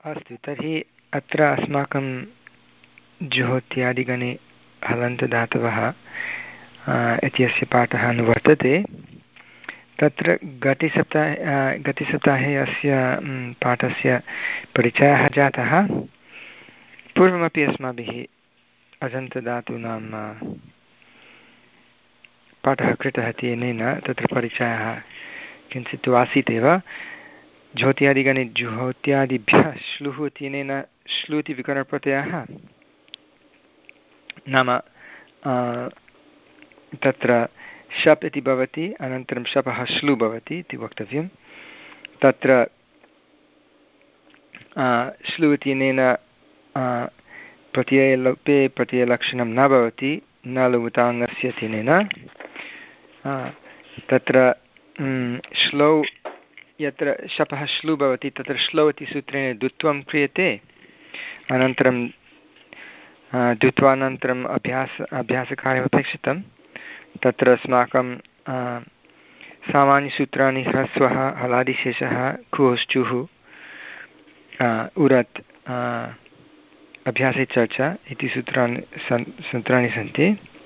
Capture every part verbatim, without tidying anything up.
अस्तु, तर्हि अत्र अस्माकं जुहोत्यादिगणे हलन्तधातवः इत्यस्य पाठः अनुवर्तते। तत्र गतसप्ताहे गतसप्ताहे अस्य पाठस्य परिचयः जातः। पूर्वमपि अस्माभिः अजन्तधातूनां पाठः कृतः इत्यनेन तत्र परिचयः किञ्चित् तु आसीत् एव। ज्योत्यादिगणे जुहोत्यादिभ्यः श्लुः इत्यनेन श्लु इति विकरणप्रत्ययः, नाम तत्र शप् इति भवति, अनन्तरं शपः श्लु भवति इति वक्तव्यं। तत्र श्लु इत्यनेन प्रत्ययलोपे प्रत्ययलक्षणं न भवति, न लुटाङ्गस्य इत्यनेन। तत्र श्लौ यत्र शपः श्लु भवति तत्र श्लौ इति सूत्रेण द्वित्वं क्रियते, अनन्तरं द्वित्वानन्तरम् अभ्यास अभ्यासकार्यमपेक्षितं। तत्र अस्माकं सामान्यसूत्राणि ह्रस्वः, हलादिशेषः, कुश्चुः, उरत्, अभ्यासे चर्चा इति सूत्राणि सन् सूत्राणि सन्ति।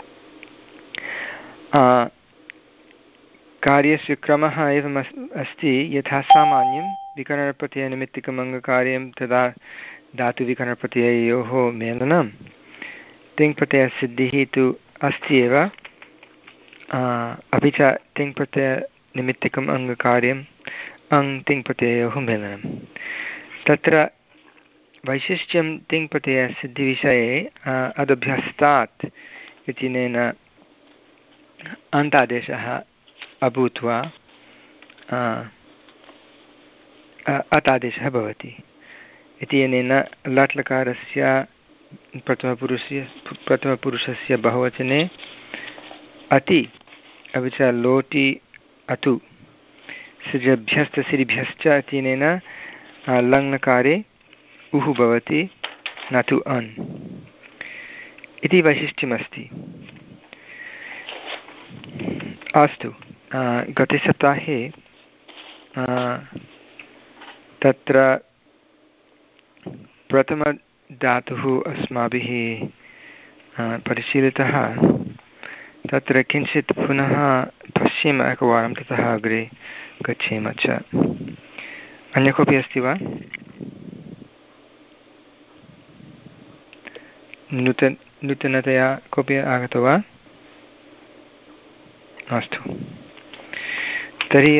कार्यस्य क्रमः एवम् अस्ति, यथा सामान्यं विकरणप्रत्ययनिमित्तिकम् अङ्गकार्यं तदा धातुविकरणप्रत्यययोः मेलनं। तिङ्प्रत्ययसिद्धिः तु अस्ति एव, अपि च तिङ्प्रत्ययनिमित्तिकम् अङ्गकार्यम् अङ् तिङ्प्रत्यययोः मेलनं। तत्र वैशिष्ट्यं तिङ्प्रत्ययसिद्धिविषये अदभ्यस्तात् इत्यनेन अन्तादेशः अभूत्वा अतादेशः भवति इत्यनेन लट्लकारस्य प्रथमपुरुषस्य प्रथमपुरुषस्य बहुवचने अति, अपि च लोटि अतु, सिजभ्यस्तसिरिभ्यश्च इत्यनेन लङ्लकारे उः भवति, न तु अन् इति वैशिष्ट्यमस्ति। अस्तु, गतसप्ताहे तत्र प्रथमधातुः अस्माभिः परिशीलितः। तत्र किञ्चित् पुनः पश्येम एकवारं, ततः अग्रे गच्छेम च। अन्य कोऽपि अस्ति वा? नूतन नूतनतया कोऽपि आगतो वा? अस्तु, तर्हि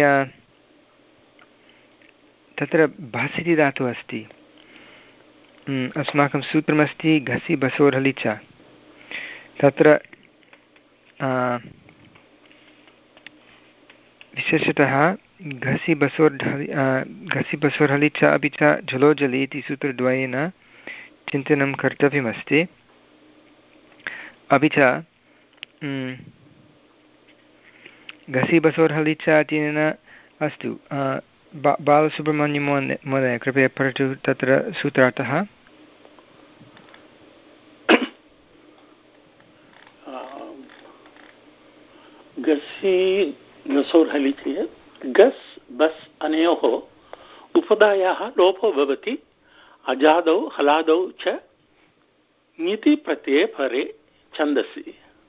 तत्र भस् इति धातुः अस्ति। अस्माकं सूत्रमस्ति घसि बसोर्हलि च। तत्र विशेषतः घसि बसोर्ढलि घसि बसोर्हलि च अपि च झलोजलि इति सूत्रद्वयेन चिन्तनं कर्तव्यमस्ति। अपि च घसि बसोर्हलि च इत्यनेन अस्तु, बा बालसुब्रह्मण्यं महोदय कृपया पठतु तत्र सूत्रार्थः। घसि बसोर्हलि चेत् गस् बस् अनयोः उपधायाः लोपो भवति, अजादौ हलादौ च ङिति प्रत्यये परे छन्दसि।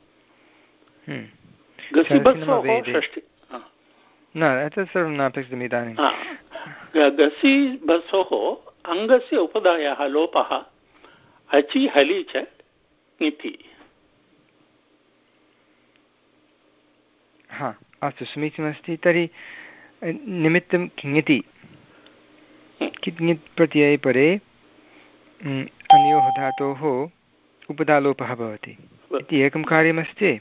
न एतत् सर्वं नापेक्षितम् इदानीं। घसि बसोः अङ्गस्य उपधायाः लोपः अचि हलि च ङिति। हा, अस्तु, समीचीनमस्ति। तर्हि निमित्तं किङिति, किङित् प्रत्यये परे अनयोः धातोः उपधालोपः भवति इति एकं कार्यमस्ति।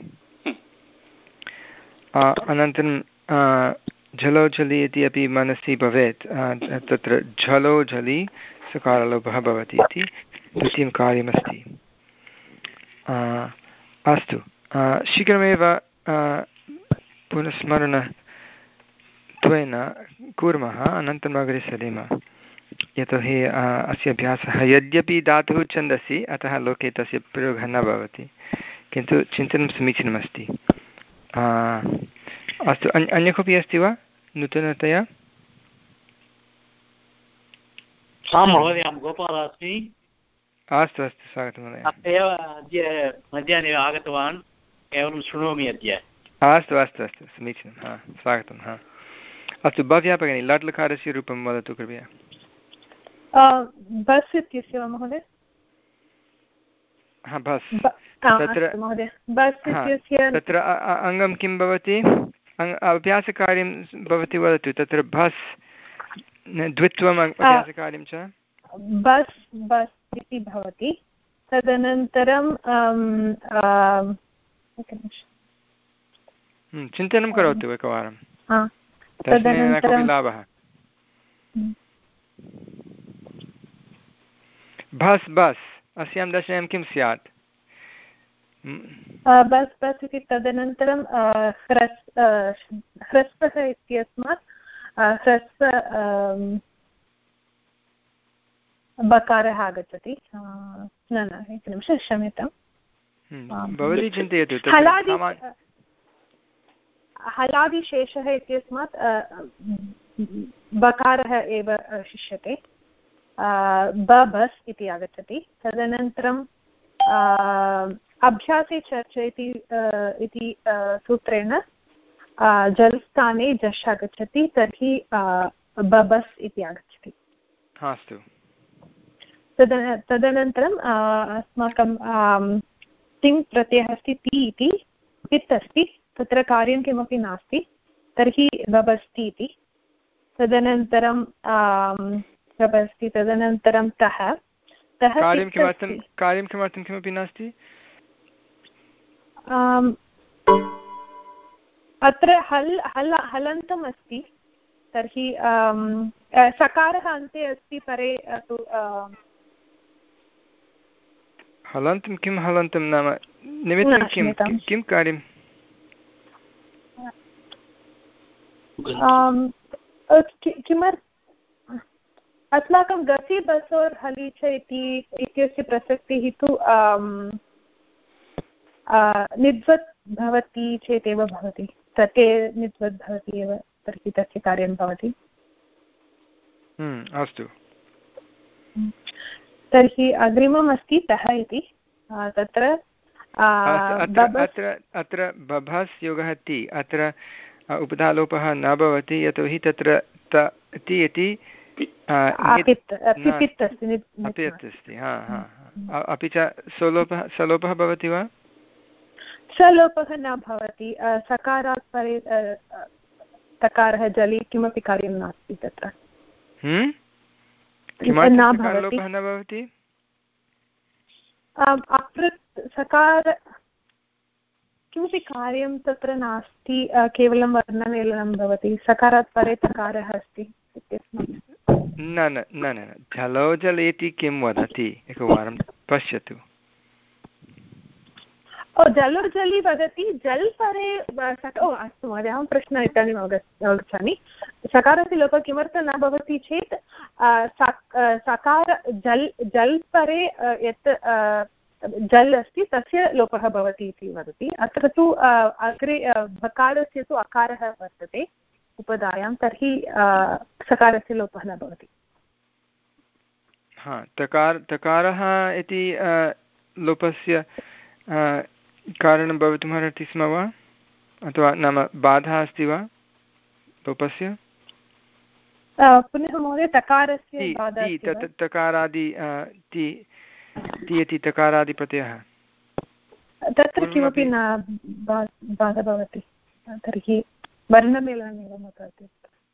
अनन्तरं झलो झलि इति अपि मनसि भवेत्, तत्र झलो झलि सकारलोपः भवति इति द्वितीयं कार्यमस्ति। अस्तु, शीघ्रमेव पुनस्मरणत्वेन कुर्मः, अनन्तरम् अग्रे सरेम। यतोहि अस्य अभ्यासः यद्यपि धातुः छन्दसि, अतः लोके तस्य प्रयोगः न भवति, किन्तु चिन्तनं समीचीनमस्ति। अस्तु, अन्य अन्य कोऽपि अस्ति वा नूतनतया? आं महोदय, अहं गोपालः अस्मि। अस्तु अस्तु, स्वागतं महोदय। एव अद्य मध्याह्ने आगतवान्, केवलं शृणोमि अद्य। अस्तु अस्तु अस्तु, समीचीनं। हा, स्वागतं। हा, अस्तु, भव्या भगिनी लट् लकारस्य रूपं वदतु कृपया। बस् इत्यस्य वा महोदय? हा, बस्। तत्र तत्र अङ्गं किं भवति? अभ्यासकार्यं भवति वदतु। तत्र बस् द्वित्वम् अभ्यासकार्यं च बस् बस् इति भवति। तदनन्तरं चिन्तनं करोतु एकवारं, तदनन्तरं न कोऽपि लाभः। बस् बस् अस्यां दशायां किं स्यात्? बस् बस् इति तदनन्तरं ह्रस् ह्रस्वः इत्यस्मात् ह्रस्व बकारः आगच्छति। न न एकनिमिषं, क्षम्यतां, भवती चिन्तयतु। हलादि हलादिशेषः इत्यस्मात् बकारः एव शिष्यते, ब बस् इति आगच्छति। तदनन्तरं अभ्यासे चर्चयति इति सूत्रेण जलस्थाने जश् आगच्छति, तर्हि बबस् इति आगच्छति। अस्तु। तदन तदनन्तरम् अस्माकं तिङ् प्रत्ययः अस्ति ति इति, पित् अस्ति, तत्र कार्यं किमपि नास्ति, तर्हि बबस्ति इति। तदनन्तरं बबस्ति, तदनन्तरं तः तः कार्यं किमर्थं कार्यं किमर्थं किमपि नास्ति? अत्र हल् हल् हलन्तम् अस्ति, तर्हि सकारः अन्ते अस्ति, परे तु हलन्तं। किं हलन्तं नाम? निमित्तं किं किं कार्यं? किमर्थम् अस्माकं गसि बसोर् हलि च इति इत्यस्य प्रसक्तिः तु निद्वत् भवति चेदेव भवति, प्रत्यये निद्वत् भवति एव, तर्हि तस्य कार्यं भवति। अस्तु। तर्हि अग्रिमम् अस्ति तः इति। तत्र अत्र अत्र बभस् योगः ति, अत्र उपधालोपः न भवति, यतोहि तत्र ति इति अस्ति। हा हा, अपि च सलोपः सलोपः भवति वा? सलोपः न भवति, सकारात् परे तकारः जलि किमपि कार्यं नास्ति तत्र। लोपः न भवति। अपृत् सकार किमपि कार्यं तत्र नास्ति, केवलं वर्णमेलनं भवति, सकारात् परे तकारः अस्ति इत्यस्मात्। न न न न जलो जलेति किं वदति, एकवारं पश्यतु। ओ जलुर्जलि वदति, जल् परे ओ अस्तु महोदय, अहं प्रश्नः इदानीम् अवगच्छामि। सकारस्य लोपः किमर्थं न भवति चेत् सकार जल् जल् परे यत् जल् अस्ति तस्य लोपः भवति इति वदति। अत्र तु अग्रे बकारस्य तु अकारः वर्तते उपधायां, तर्हि सकारस्य लोपः न भवति। हा, तकार तकारः इति लोपस्य कारणं भवितुमर्हति स्म वा, अथवा नाम बाधा अस्ति वा लोपस्य? पुनः महोदय, तकारस्य तकारादि ति इति तकारादिप्रत्ययः तत्र किमपि न बाधा भवति, तर्हि वर्णमेलनमेव भवति।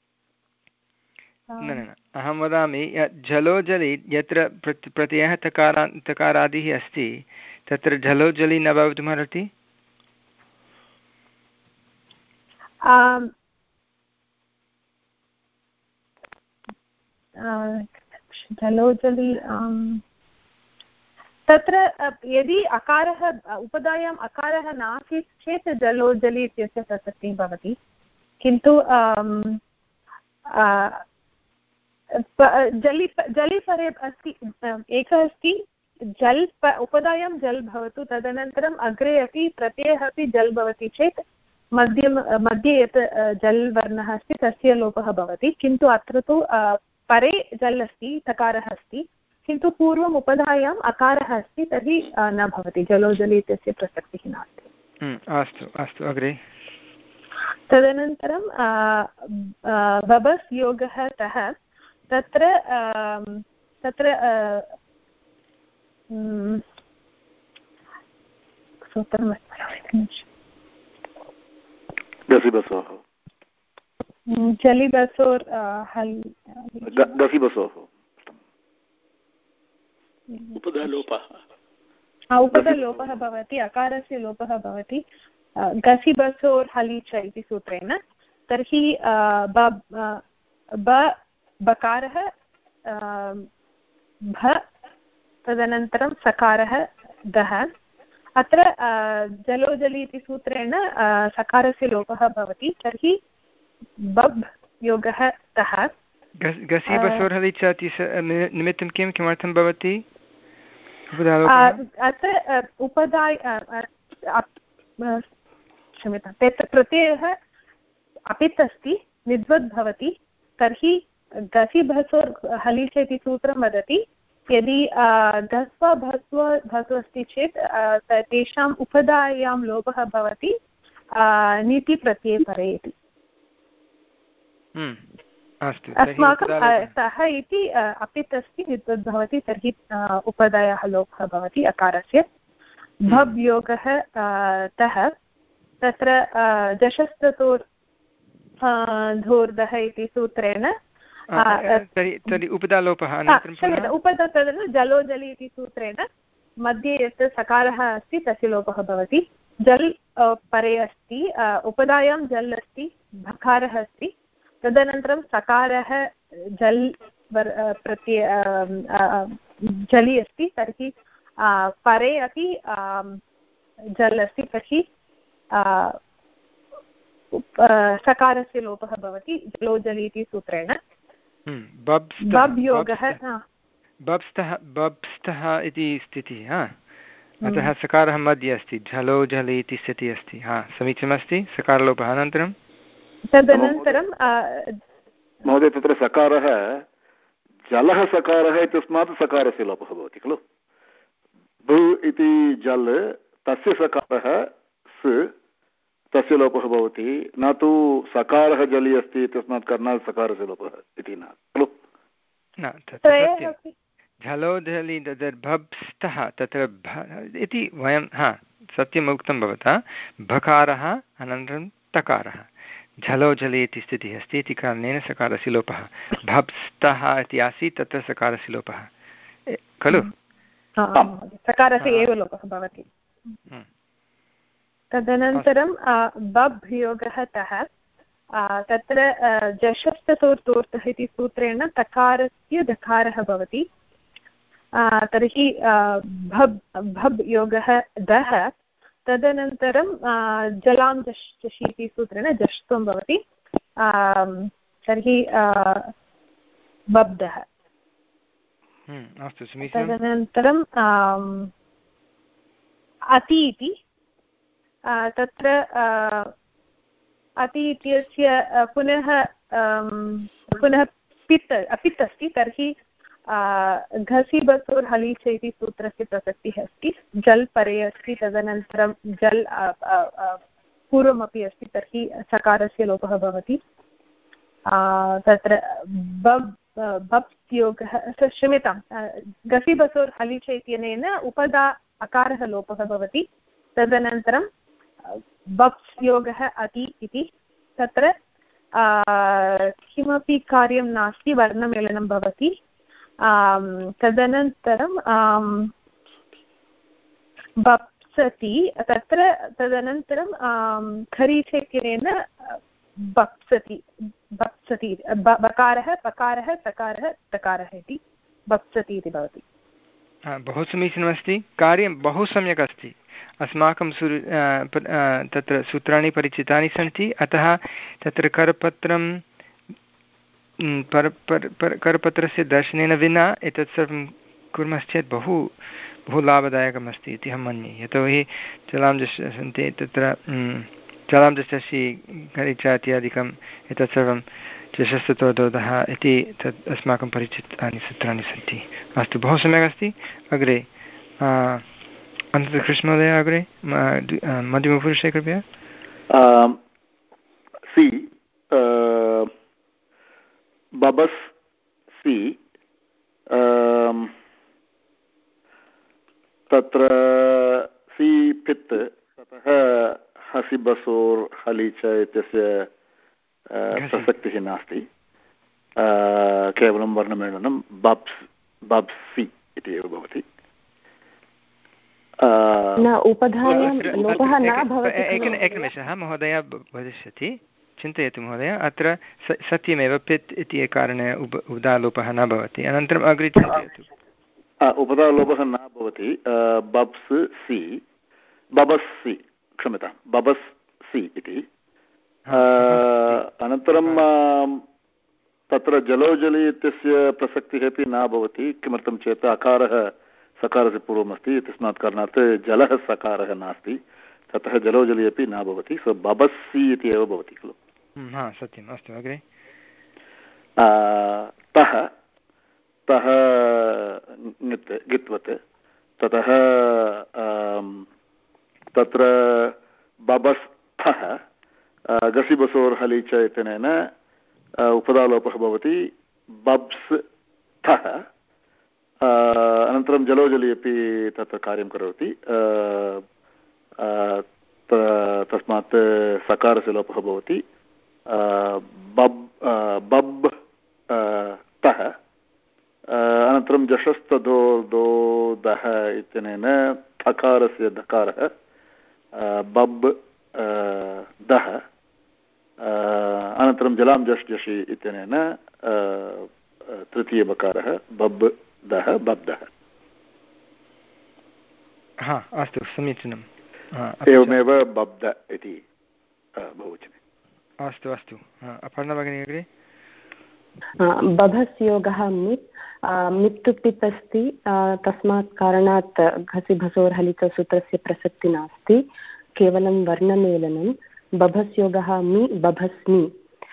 न न अहं वदामि झलो जलि यत्र प्रत्ययः तकारा तकारादिः अस्ति, तत्र झलो जलि न भवितुमर्हति। झलो जलि तत्र यदि अकारः उपधायाम् अकारः नासीत् चेत् जलो जलि इत्यस्य प्रसक्तिः भवति, किन्तु जलि जलि परे अस्ति एकः अस्ति, जल् उपधायां जल् भवतु, तदनन्तरम् अग्रे अपि प्रत्ययः अपि जल् भवति चेत् मध्ये मध्ये यत् जल् वर्णः अस्ति तस्य लोपः भवति, किन्तु अत्र तु परे जल् अस्ति तकारः अस्ति किन्तु पूर्वम् उपधायाम् अकारः अस्ति तर्हि न भवति जलो जलि इत्यस्य प्रसक्तिः नास्ति। अस्तु अस्तु अग्रे। तदनन्तरं बबस् योगः तः तत्र तत्र जलिबसोर् उपधालोपः उपधालोपः भवति अकारस्य लोपः भवति गसिबसोर् हलीच इति सूत्रेण। तर्हि ब बकारः भ तदनन्तरं सकारः दः। अत्र जलो जलि इति सूत्रेण सकारस्य लोपः भवति तर्हि बब् योगः तः। गसीबसोर् हलीच इति निमित्तं किं किमर्थं भवति? अत्र उपधाय क्षम्यतां तत्र प्रत्ययः अपित् अस्ति निद्वद् भवति तर्हि गसिभसोर् हलीच इति सूत्रं वदति यदि घस्व भस्व भस्व अस्ति चेत् तेषाम् उपधायां लोपः भवति नीति प्रत्यये परे इति। अस्माकं सः इति अपित् अस्ति निद्वद् भवति तर्हि उपधायाः लोपः भवति अकारस्य। भब् योगः तः तत्र जशस्ततोर् धूर्धः इति सूत्रेण तर्हि उपधालोपः उपधा तदनु जलो जलि इति सूत्रेण मध्ये यत् सकारः अस्ति तस्य लोपः भवति। जल् परे अस्ति उपधायां जल् अस्ति भकारः अस्ति तदनन्तरं सकारः जल् प्रत्यय जलि अस्ति तर्हि परे अपि जल् अस्ति तर्हि सकारस्य लोपः भवति जलो जलि इति सूत्रेण। बब् योगः बब्स्तः बब्स्तः इति स्थितिः अतः सकारः मध्ये अस्ति झलो झलि इति स्थितिः अस्ति। हा समीचीनमस्ति सकारलोपः। अनन्तरं तदनन्तरं महोदय तत्र सकारः जलः सकारः इत्यस्मात् सकारस्य लोपः भवति खलु। भू इति जल् तस्य सकारः स् तस्य लोपः भवति न तु सकारः जलि अस्ति इत्यस्मात् कारणात् सकारस्य लोपः इति न खलु। झलो झलि भब्स्तः तत्र इति वयं हा सत्यम् उक्तं भवता भकारः अनन्तरं तकारः झलो झलि इति स्थितिः अस्ति इति कारणेन सकारस्य लोपः। भब्स्तः इति आसीत् तत्र सकारस्य लोपः खलु। सकारस्य एव लोपः भवति। तदनन्तरं बब् योगः तः तत्र जशस्ततोर्तोर्थः इति सूत्रेण तकारस्य दकारः भवति तर्हि भब् भब् योगः दः तदनन्तरं जलां जश् जषि इति सूत्रेण जष्त्वं भवति तर्हि बब्धः। तदनन्तरं अति इति तत्र अति इत्यस्य पुनः पुनः पित् अपित् अस्ति तर्हि घसि बसोर् हलीच इति सूत्रस्य प्रसक्तिः अस्ति। जल् परे अस्ति तदनन्तरं जल् पूर्वमपि अस्ति तर्हि सकारस्य लोपः भवति। तत्र बब् बब् योगः क्षम्यतां घसि बसोर् हलीच इत्यनेन उपधा अकारः लोपः भवति। तदनन्तरं बप्स् योगः अति इति तत्र किमपि कार्यं नास्ति वर्णमेलनं भवति। तदनन्तरं बप्सति तत्र तदनन्तरं खरीच इत्यनेन बप्सति बप्सति बकारः पकारः सकारः तकारः इति बप्सति इति भवति। बहु समीचीनमस्ति। कार्यं बहु सम्यक् अस्ति। अस्माकं सु तत्र सूत्राणि परिचितानि सन्ति अतः तत्र करपत्रं पर पर पर करपत्रस्य दर्शनेन विना एतत् सर्वं कुर्मश्चेत् बहु बहु लाभदायकमस्ति इति अहं मन्ये। यतोहि जलां जश् सन्ति तत्र जलां जषि घरिच इत्यादिकम् एतत् सर्वं चषस्ततोदोदः इति तत् अस्माकं परिचितानि सूत्राणि सन्ति। अस्तु, बहु सम्यक् अस्ति। अग्रे अनन्तकृष्णमहोदय, अग्रे मध्यमपुरुषे कृपया। सि बबस् सि तत्र सि पित् ततः हसिबसोर् हलि च इत्यस्य प्रसक्तिः नास्ति, केवलं वर्णमेलनं बब्स् बब्स् सि इति एव भवति। एकनिमेषः महोदय वदिष्यति, चिन्तयतु महोदय। अत्र सत्यमेव पित् इति कारणे उप उदालोपः न भवति। अनन्तरम् अग्रे चिन्तयतु। उपदालोपः न भवति। बब्स् सि बबस् सि क्षम्यतां बबस् सि इति। अनन्तरं तत्र जलोजलि इत्यस्य प्रसक्तिः अपि न भवति। किमर्थं चेत् अकारः सकारस्य पूर्वमस्ति, तस्मात् कारणात् जलः सकारः नास्ति, ततः जलोजलि अपि न भवति। सो बबस् सि इति एव भवति खलु। सत्यम्। अस्तु, अग्रे तः तः गित्वत् ततः तत्र बबस्थः गसिबसोर् हलि च इत्यनेन उपदालोपः भवति। बब्स् थः अनन्तरं जलोजलि अपि तत्र कार्यं करोति, तस्मात् सकारस्य लोपः भवति। बब् बब् तः अनन्तरं जषस्तदो दोदः इत्यनेन थकारस्य धकारः बब् दः अनन्तरं जलां जश् जषि इत्यनेन तृतीयबकारः बब् दः बब्दः। हा, अस्तु, समीचीनम्। एवमेव बब्द इति बहुवचने। अस्तु अस्तु, अपर्णा भगिनी अग्रे। बभस् योगः मित् मित्तु पित् अस्ति, तस्मात् कारणात् घसि भसोर् हलितसूत्रस्य प्रसक्तिः नास्ति, केवलं वर्णमेलनं। बभस् योगः मि बभस्मि।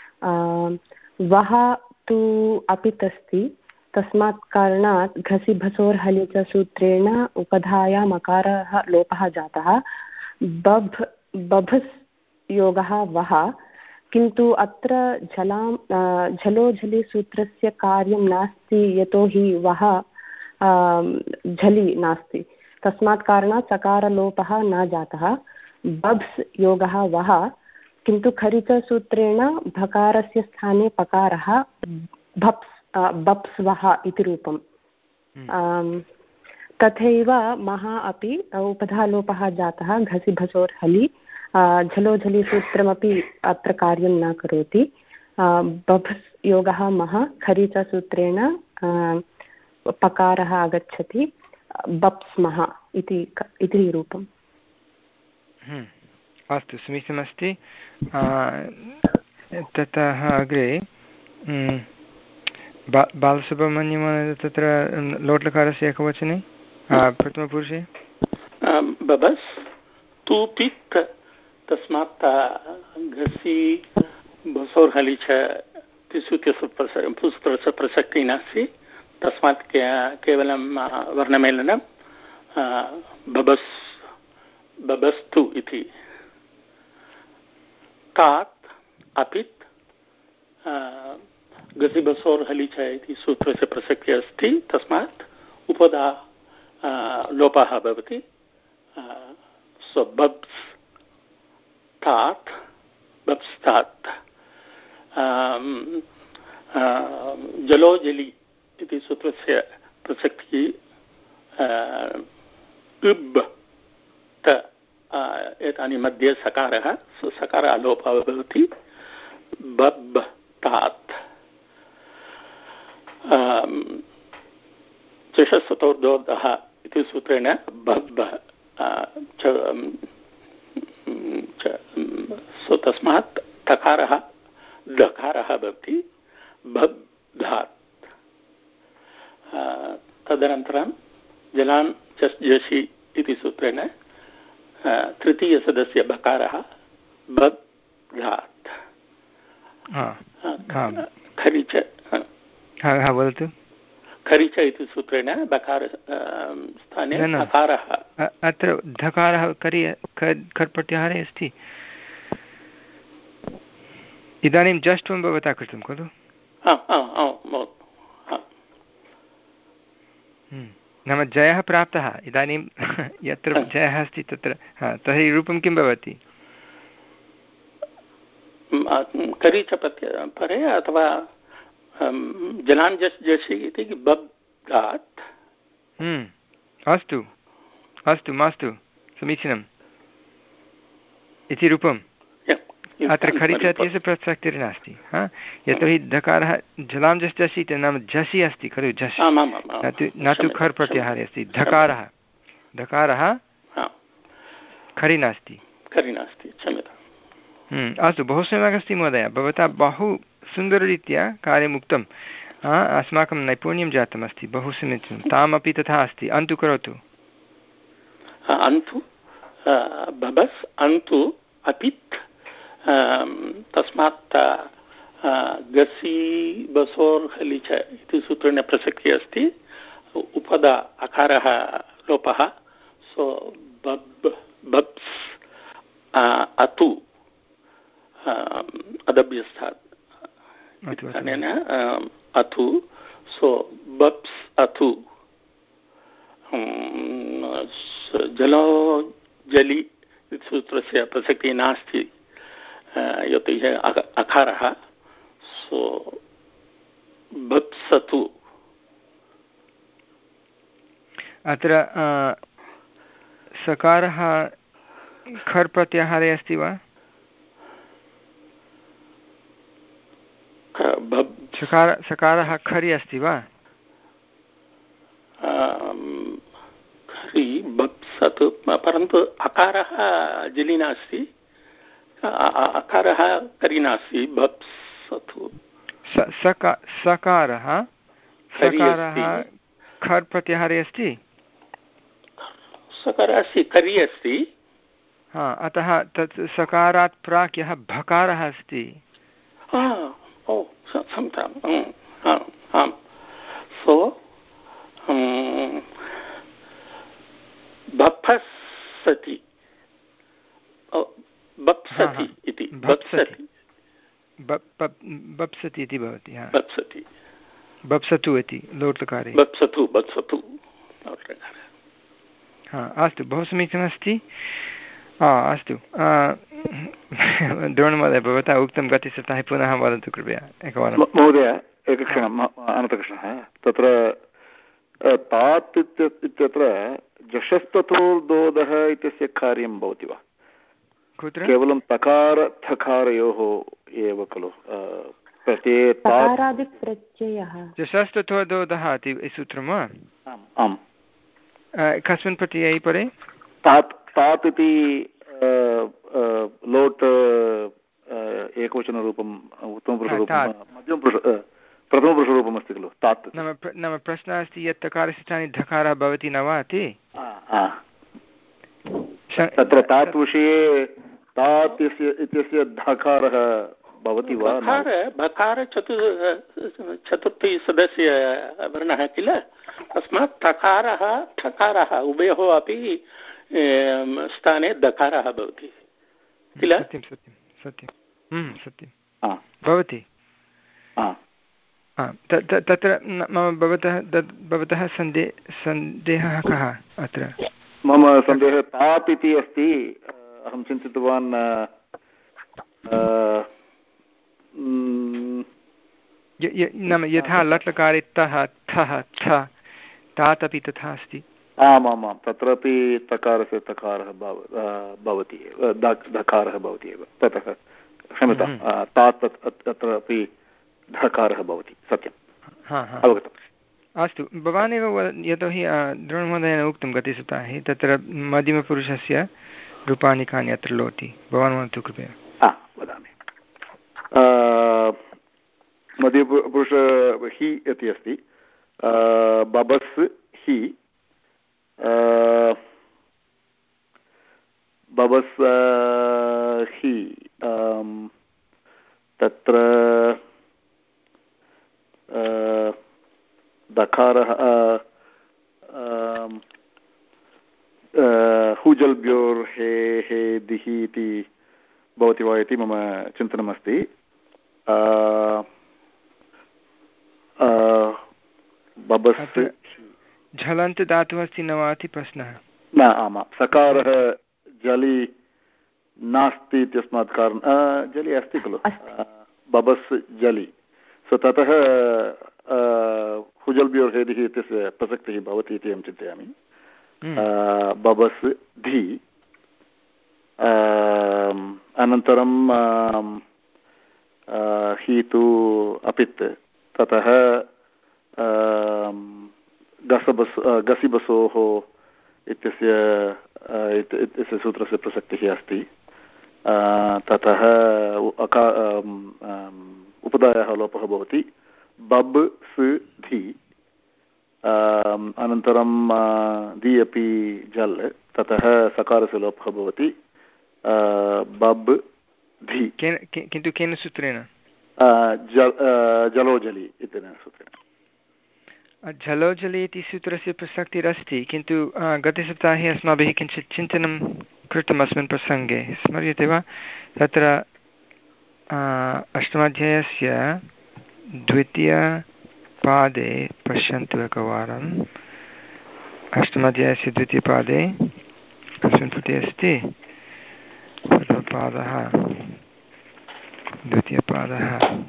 वः तु अपित् अस्ति, तस्मात् कारणात् घसि भसोर् हलितसूत्रेण उपधायाम् अकारः लोपः जातः। बभ बभस् योगः वः, किन्तु अत्र झलां झलोझलि सूत्रस्य कार्यं नास्ति, यतोहि वः झलि नास्ति, तस्मात् कारणात् सकारलोपः न जातः। बब्स् योगः वः, किन्तु खरिचसूत्रेण भकारस्य स्थाने पकारः भप्स् बप्स् वः इति रूपम्। तथैव महा अपि उपधालोपः जातः घसि भसोर् हलि, झलोझलि सूत्रमपि अत्र कार्यं न करोति। बभस् योगः मः, खरिचसूत्रेण पकारः आगच्छति, बप्स् मः इति इति रूपम्। अस्तु, समीचीनमस्ति। ततः अग्रे बा बालसुब्रह्मण्यं तत्र लोट्लकारस्य एकवचने प्रथमपुरुषे बबस् तु पित्, तस्मात् घसि भसोर् हलि च सूत्रस्य प्रसक्तिः नास्ति, तस्मात् केवलं वर्णमेलनं। बबस् बबस्तु इति। तात् अपित् घसि भसोर् हलि च इति सूत्रस्य प्रसक्तिः अस्ति, तस्मात् उपधा लोपः भवति। सो बब्स् तात् बब्स् तात्। जलोजलि इति सूत्रस्य प्रसक्तिः इब् त एतानि मध्ये सकारः, सकारः लोपः भवति। बब् तात्। चषस्ततोर्दोदः इति सूत्रेण बब् सो तस्मात् तकारः दकारः भवति, बब् धात्। तदनन्तरं जलां चस् जषि इति सूत्रेण तृतीयसदस्य बकारः बब् धात्। खरिच वदतु। खरिच इति सूत्रेण बकार स्थाने धकारः। अत्र धकारः करि खर् प्रत्याहारे अस्ति। इदानीं जस्ट् त्वं भवता कृतं खलु? नाम जयः प्राप्तः। इदानीं यत्र जयः अस्ति तत्र तर्हि रूपं किं भवति? करिच परे अथवा जलान् जस् जसि इति बब्दात्। अस्तु अस्तु मास्तु समीचीनम् इति रूपम्। अत्र खरिच इत्यस्य प्रसक्तिर्नास्ति यतोहि धकारः जलां जस् जसि इति नाम झसि अस्ति खलु झस् न तु खर् प्रत्याहारे अस्ति। धकारः धकारः खरि नास्ति खरि नास्ति क्षम्यताम्। अस्तु बहु सम्यक् अस्ति महोदय भवता बहु सुन्दररीत्या कार्यमुक्तम्। अस्माकं नैपुण्यं जातमस्ति बहु समीचीनं तामपि तथा अस्ति। अन्तु करोतु। अन्तु बबस् अन्तु अपित् तस्मात् गसि बसोर् हलिच इति सूत्रेण प्रसक्तिः अस्ति। उपदा अकारः लोपः सो बब् बब्स् अतु अदभ्यस्तात् अनेन अथु सो बब्स् अथु जलो जलि सूत्रस्य प्रसक्तिः नास्ति यतोहि अकारः सो बप्सतु। अत्र सकारः खर् प्रत्याहारे अस्ति वा? सकार सकारः खरि अस्ति वा? खरि बप्सतु परन्तु अकारः जलि नास्ति अकारः करि नास्ति बप्सतु। सकारः सकारः खर् प्रत्याहारे अस्ति। सकारः अस्ति करि अस्ति। हा अतः तत् सकारात् प्राक् यः भकारः अस्ति ओ क्षम्यताम् आम् सो बप्सति बप्सति इति बप्सति बप्सति इति भवति बप्सति बप्सतु इति लोट्लकारे बप्सतु बप्सतु लोट्लकारे। हा अस्तु बहु समीचीनमस्ति। अस्तु द्रोणमहोदय भवता उक्तं गतसप्ताहे पुनः वदतु कृपया एकवारं। महोदय एकक्षणम् अनन्तकृष्णः तत्र तात् इत्यत्र जषस्ततोर्दोदः इत्यस्य कार्यं भवति वा? केवलं तकार थकारयोः एव खलु प्रत्ययः जषस्ततोर्दोदः इति सूत्रं वा? आम्। कस्मिन् प्रत्यये परे? तात् तात् इति लोट् एकवचनरूपम् उत्तमपुरुषरूपं मध्यमपुरुष प्रथमपुरुषरूपम् अस्ति खलु तात्। नाम नाम प्रश्नः अस्ति यत् तकारस्य स्थाने धकारः भवति न वा इति। तत्र तात् विषये तात् इत्यस्य धकारः भवति वा? भकार चतुर् चतुर्थी सदस्य वर्णः किल तस्मात् तकारः ठकारः उभयोः अपि स्थाने दकारः भवति किल? सत्यं सत्यं सत्यं सत्यं भवति। तत्र मम भवतः भवतः सन्दे सन्देहः कः अत्र? मम सन्देहः तात् इति अस्ति। अहं चिन्तितवान् नाम यथा लट्लकारे तः थः थ तात् अपि तथा अस्ति। आमामां तत्रापि तकारस्य तकारः भवति धकारः भवति एव ततः क्षम्यतां तात् तत्र अपि धकारः भवति सत्यं अवगतम्। अस्तु भवान् एव यतोहि द्रोणमहोदयेन उक्तं गतसप्ताहे तत्र मध्यमपुरुषस्य रूपाणि कानि अत्र लोटि भवान् वदतु कृपया। वदामि मध्यमपुरुष हि इति अस्ति बबस् हि बबस् हि तत्र हुजल्भ्योर्हे हे दिः इति भवति वा इति मम चिन्तनमस्ति। बबस् झलन्त धातुः अस्ति न वा इति प्रश्नः। न आमां सकारः जलि नास्ति इत्यस्मात् कारणात् जलि अस्ति खलु बबस् जलि सो ततः हुजल्भ्योर्हेदिः इत्यस्य प्रसक्तिः भवति इति अहं चिन्तयामि। बबस् धि अनन्तरं हि तु अपित् ततः गसबस् गसिबसोः इत्यस्य इत्यस्य सूत्रस्य प्रसक्तिः अस्ति। ततः अका उपधायाः लोपः भवति बब् स् धि अनन्तरं दि अपि जल् ततः सकारस्य लोपः भवति बब् धि किन्तु केन सूत्रेण जलोजलि इत्यनेन सूत्रेण। झलोजलि इति सूत्रस्य प्रसक्तिरस्ति किन्तु गतसप्ताहे अस्माभिः किञ्चित् चिन्तनं कृतम् अस्मिन् प्रसङ्गे स्मर्यते वा? तत्र अष्टमाध्यायस्य द्वितीयपादे पश्यन्तु एकवारम्। अष्टमाध्यायस्य द्वितीयपादे कस्मिन् पुटे अस्ति प्रथमपादः द्वितीयपादः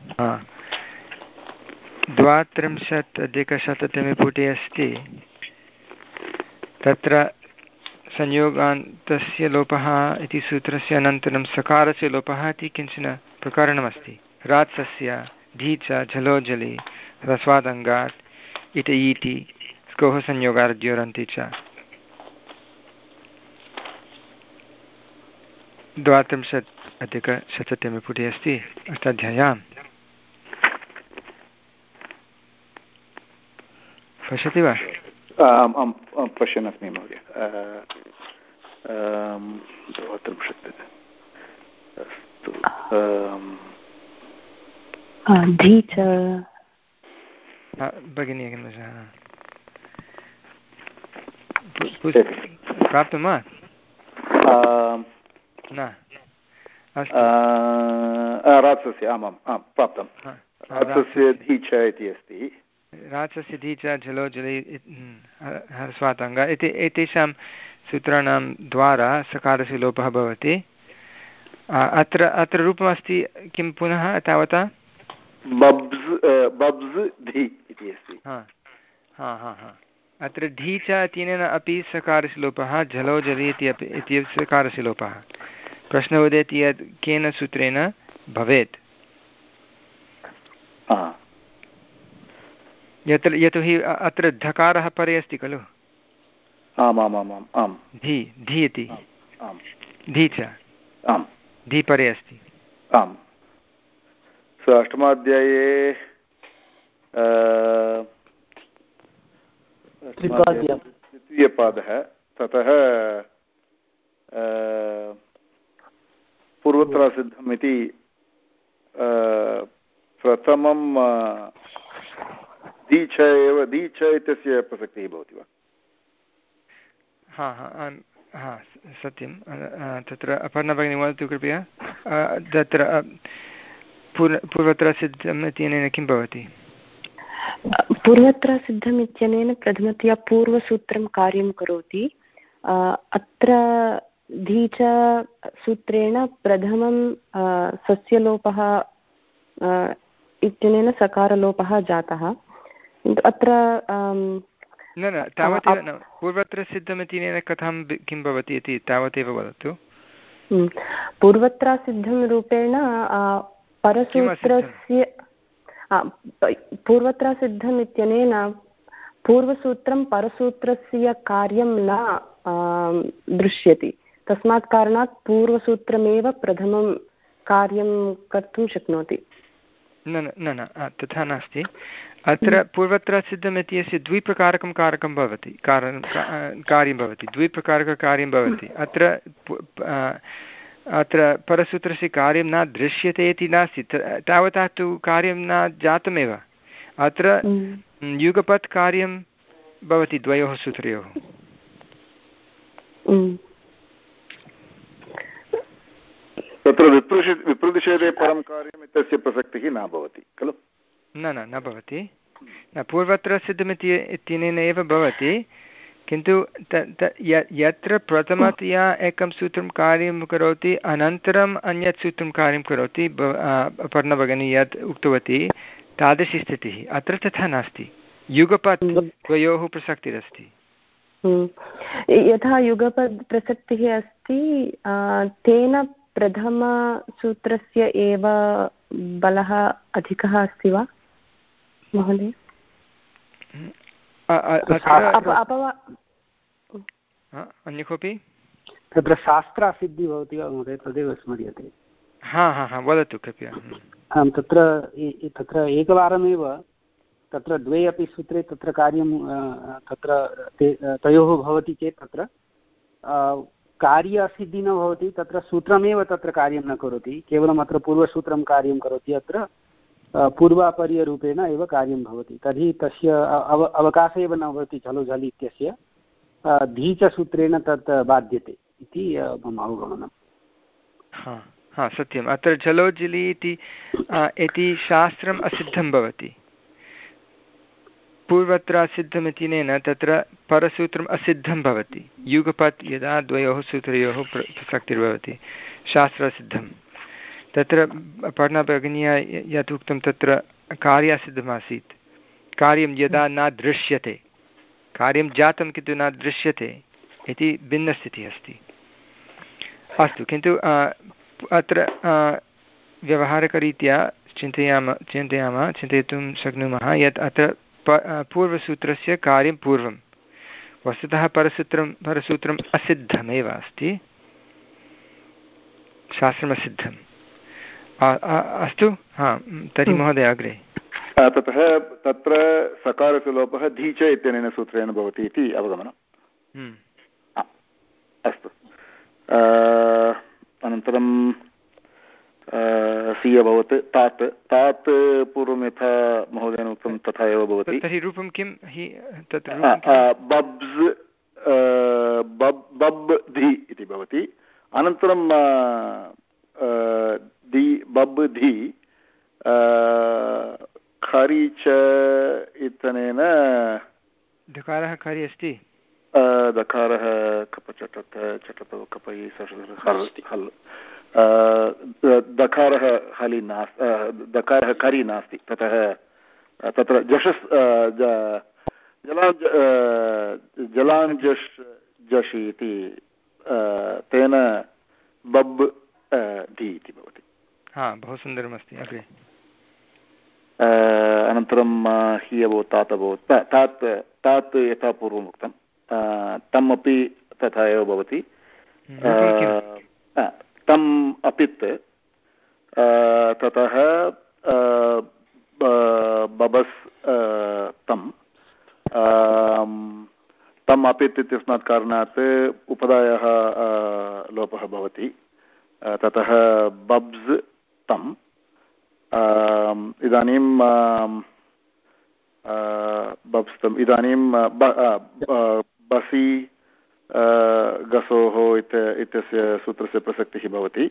द्वात्रिंशत् अधिकशततमे पुटे अस्ति। तत्र संयोगान्तस्य लोपः इति सूत्रस्य अनन्तरं सकारस्य लोपः इति किञ्चन प्रकरणमस्ति। रात्सस्य धी च झलोजलि ह्रस्वादङ्गात् इति इति स्कोः संयोगाद्योरन्ति च। द्वात्रिंशत् अधिकशततमे पुटे अस्ति अष्टाध्याय्याम्। पश्यति वा? आम् आं पश्यन् अस्मि महोदय। द्वात्रिंशत् अस्तु भगिनी प्राप्तं वा? न रात्सस्य आमाम् आं प्राप्तं। रात्सस्य धीच इति अस्ति। रात्सस्य धीच झलोजलि ह्रस्वादङ्ग इति एतेषां सूत्राणां द्वारा सकारस्य लोपः भवति। अत्र अत्र रूपमस्ति किं पुनः तावता बब्स् बब्स् धि इति अस्ति। हा हा हा हा अत्र धी च इत्यनेन अपि सकारस्य लोपः झलोजलि इति अपि इति सकारस्य लोपः। प्रश्नः उदेति यत् केन सूत्रेण भवेत्। यत्र यतोहि अत्र धकारः परे अस्ति खलु। आमामामाम् आम् धी धी इति धी च आम् धी परे अस्ति। आम् सो अष्टमाध्याये द्वितीयपादः ततः पूर्वत्रसिद्धम् इति प्रथमं दीच एव दीच इत्यस्य प्रसक्तिः भवति वा? हा हा हा सत्यं। तत्र अपर्णा भगिनी वदतु कृपया। तत्र पूर्वत्र सिद्धम् इत्यनेन किं भवति? पूर्वत्र सिद्धम् इत्यनेन प्रथमतया पूर्वसूत्रं कार्यं करोति। अत्र धीच सूत्रेण प्रथमं सस्यलोपः इत्यनेन सकारलोपः जातः। किन्तु अत्र न न तावदेव न पूर्वत्र सिद्धमित्यनेन कथं किं भवति इति तावदेव वदतु। पूर्वत्र सिद्धं रूपेण परसूत्रस्य पूर्वत्र सिद्धम् इत्यनेन पूर्वसूत्रं परसूत्रस्य कार्यं न दृश्यति। तस्मात् कारणात् पूर्वसूत्रमेव प्रथमं कार्यं कर्तुं शक्नोति। न न न तथा नास्ति। अत्र पूर्वत्र सिद्धम् इत्यस्य द्विप्रकारकं कारकं भवति कार्यं कार्यं भवति द्विप्रकारककार्यं भवति। अत्र अत्र परसूत्रस्य कार्यं न दृश्यते इति नास्ति। तावता तु कार्यं न जातमेव। अत्र युगपत् कार्यं भवति द्वयोः सूत्रयोः। तत्र विप्रति विप्रतिषेधे परं कार्यम् इत्यस्य प्रसक्तिः न भवति खलु? न न न भवति, न पूर्वत्र सिद्धमिति इत्यनेन एव भवति, किन्तु यत्र प्रथमतया एकं सूत्रं कार्यं करोति अनन्तरम् अन्यत् सूत्रं कार्यं करोति पर्णभगिनी यत् उक्तवती तादृशी स्थितिः, अत्र तथा नास्ति। युगपत् द्वयोः प्रसक्तिरस्ति। यथा युगपद् प्रसक्तिः अस्ति तेन प्रथमसूत्रस्य एव बलः अधिकः अस्ति वा महोदय? अन्य कोऽपि तत्र शास्त्रासिद्धिः भवति वा महोदय? तदेव स्मर्यते। हा हा हा वदतु कृपया। आं तत्र तत्र एकवारमेव तत्र द्वे अपि सूत्रे तत्र कार्यं तत्र तयोः भवति चेत् तत्र कार्य असिद्धिः न भवति, तत्र सूत्रमेव तत्र कार्यं न करोति, केवलम् अत्र पूर्वसूत्रं कार्यं करोति, अत्र पूर्वापर्यरूपेण एव कार्यं भवति, तर्हि तस्य अव अवकाशः एव न भवति झलो झलि इत्यस्य, धी च सूत्रेण तत् बाध्यते इति मम अवगमनम्। हा हा सत्यम्, अत्र झलोझलि इति इति शास्त्रम् असिद्धं भवति, पूर्वत्र असिद्धमित्यनेन तत्र परसूत्रम् असिद्धं भवति। युगपत् यदा द्वयोः सूत्रयोः प्रसक्तिर्भवति शास्त्रासिद्धं, तत्र पर्णभगिन्या यत् उक्तं तत्र कार्यासिद्धमासीत्, कार्यं यदा न दृश्यते, कार्यं जातं किन्तु न दृश्यते इति भिन्नस्थितिः अस्ति। अस्तु, किन्तु अत्र व्यावहारिकरीत्या चिन्तयामः चिन्तयामः चिन्तयितुं शक्नुमः यत् अत्र पूर्वसूत्रस्य कार्यं पूर्वं, वस्तुतः परसूत्रं परसूत्रम् असिद्धमेव अस्ति, शास्त्रमसिद्धम्। अस्तु, हा तर्हि महोदय अग्रे। ततः तत्र सकारस्य लोपः धी च इत्यनेन सूत्रेण भवति इति अवगमनम्। अस्तु, अनन्तरं सि अभवत् तात् तात् पूर्वं यथा महोदयेन उक्तं तथा एव भवति। तर्हि रूपं किं हि तत्र बब्स् बब् धी इति भवति, अनन्तरं धी बब् धी खरि च इत्यनेन दकारः खरि अस्ति, दकारः कप चटत चटतो कपै हल् दकारः हलि नास्ति, दकारः करि नास्ति, ततः तत्र जशस् जलाञ्ज जलाञ्जश् जषि इति तेन बब् धी इति भवति। हा बहु सुन्दरमस्ति। अग्रे अनन्तरं हि अभवत् तात् अभवत्, तात् तात् यथा पूर्वम् उक्तं तम् अपि तथा एव भवति। तम् अपित् ततः बबस् तं तम् अपित् इत्यस्मात् कारणात् उपधायाः लोपः भवति, ततः बब्स् तम्। इदानीं बब्स् तम् इदानीं बसि गसोः इत्यस्य सूत्रस्य प्रसक्तिः भवति,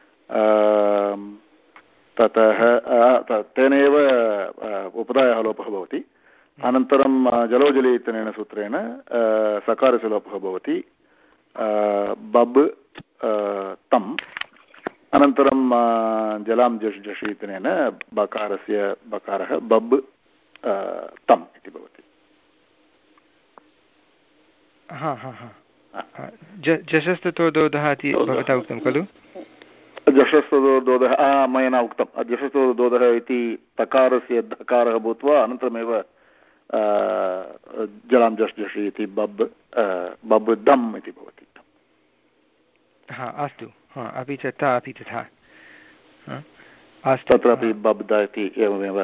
ततः तेनैव उपधायाः लोपः भवति। अनन्तरं जलोजलि इत्यनेन सूत्रेण सकारस्य लोपः भवति, बब् तम्। अनन्तरं जलां जश् जषि इत्यनेन बकारस्य बकारः बब् तम् इति भवति। हा हा हा जशस्ततोदोदः इति भवता उक्तं खलु? जशस्ततोदोदः मया न उक्तं। जशस्ततोदोदः इति तकारस्य धकारः भूत्वा अनन्तरमेव जलां जश् जषि इति बब् बब् दम् इति भवति। हा अस्तु, हा अपि च ता अपि तथा अस्तु, तत्रापि बब् द इति एवमेव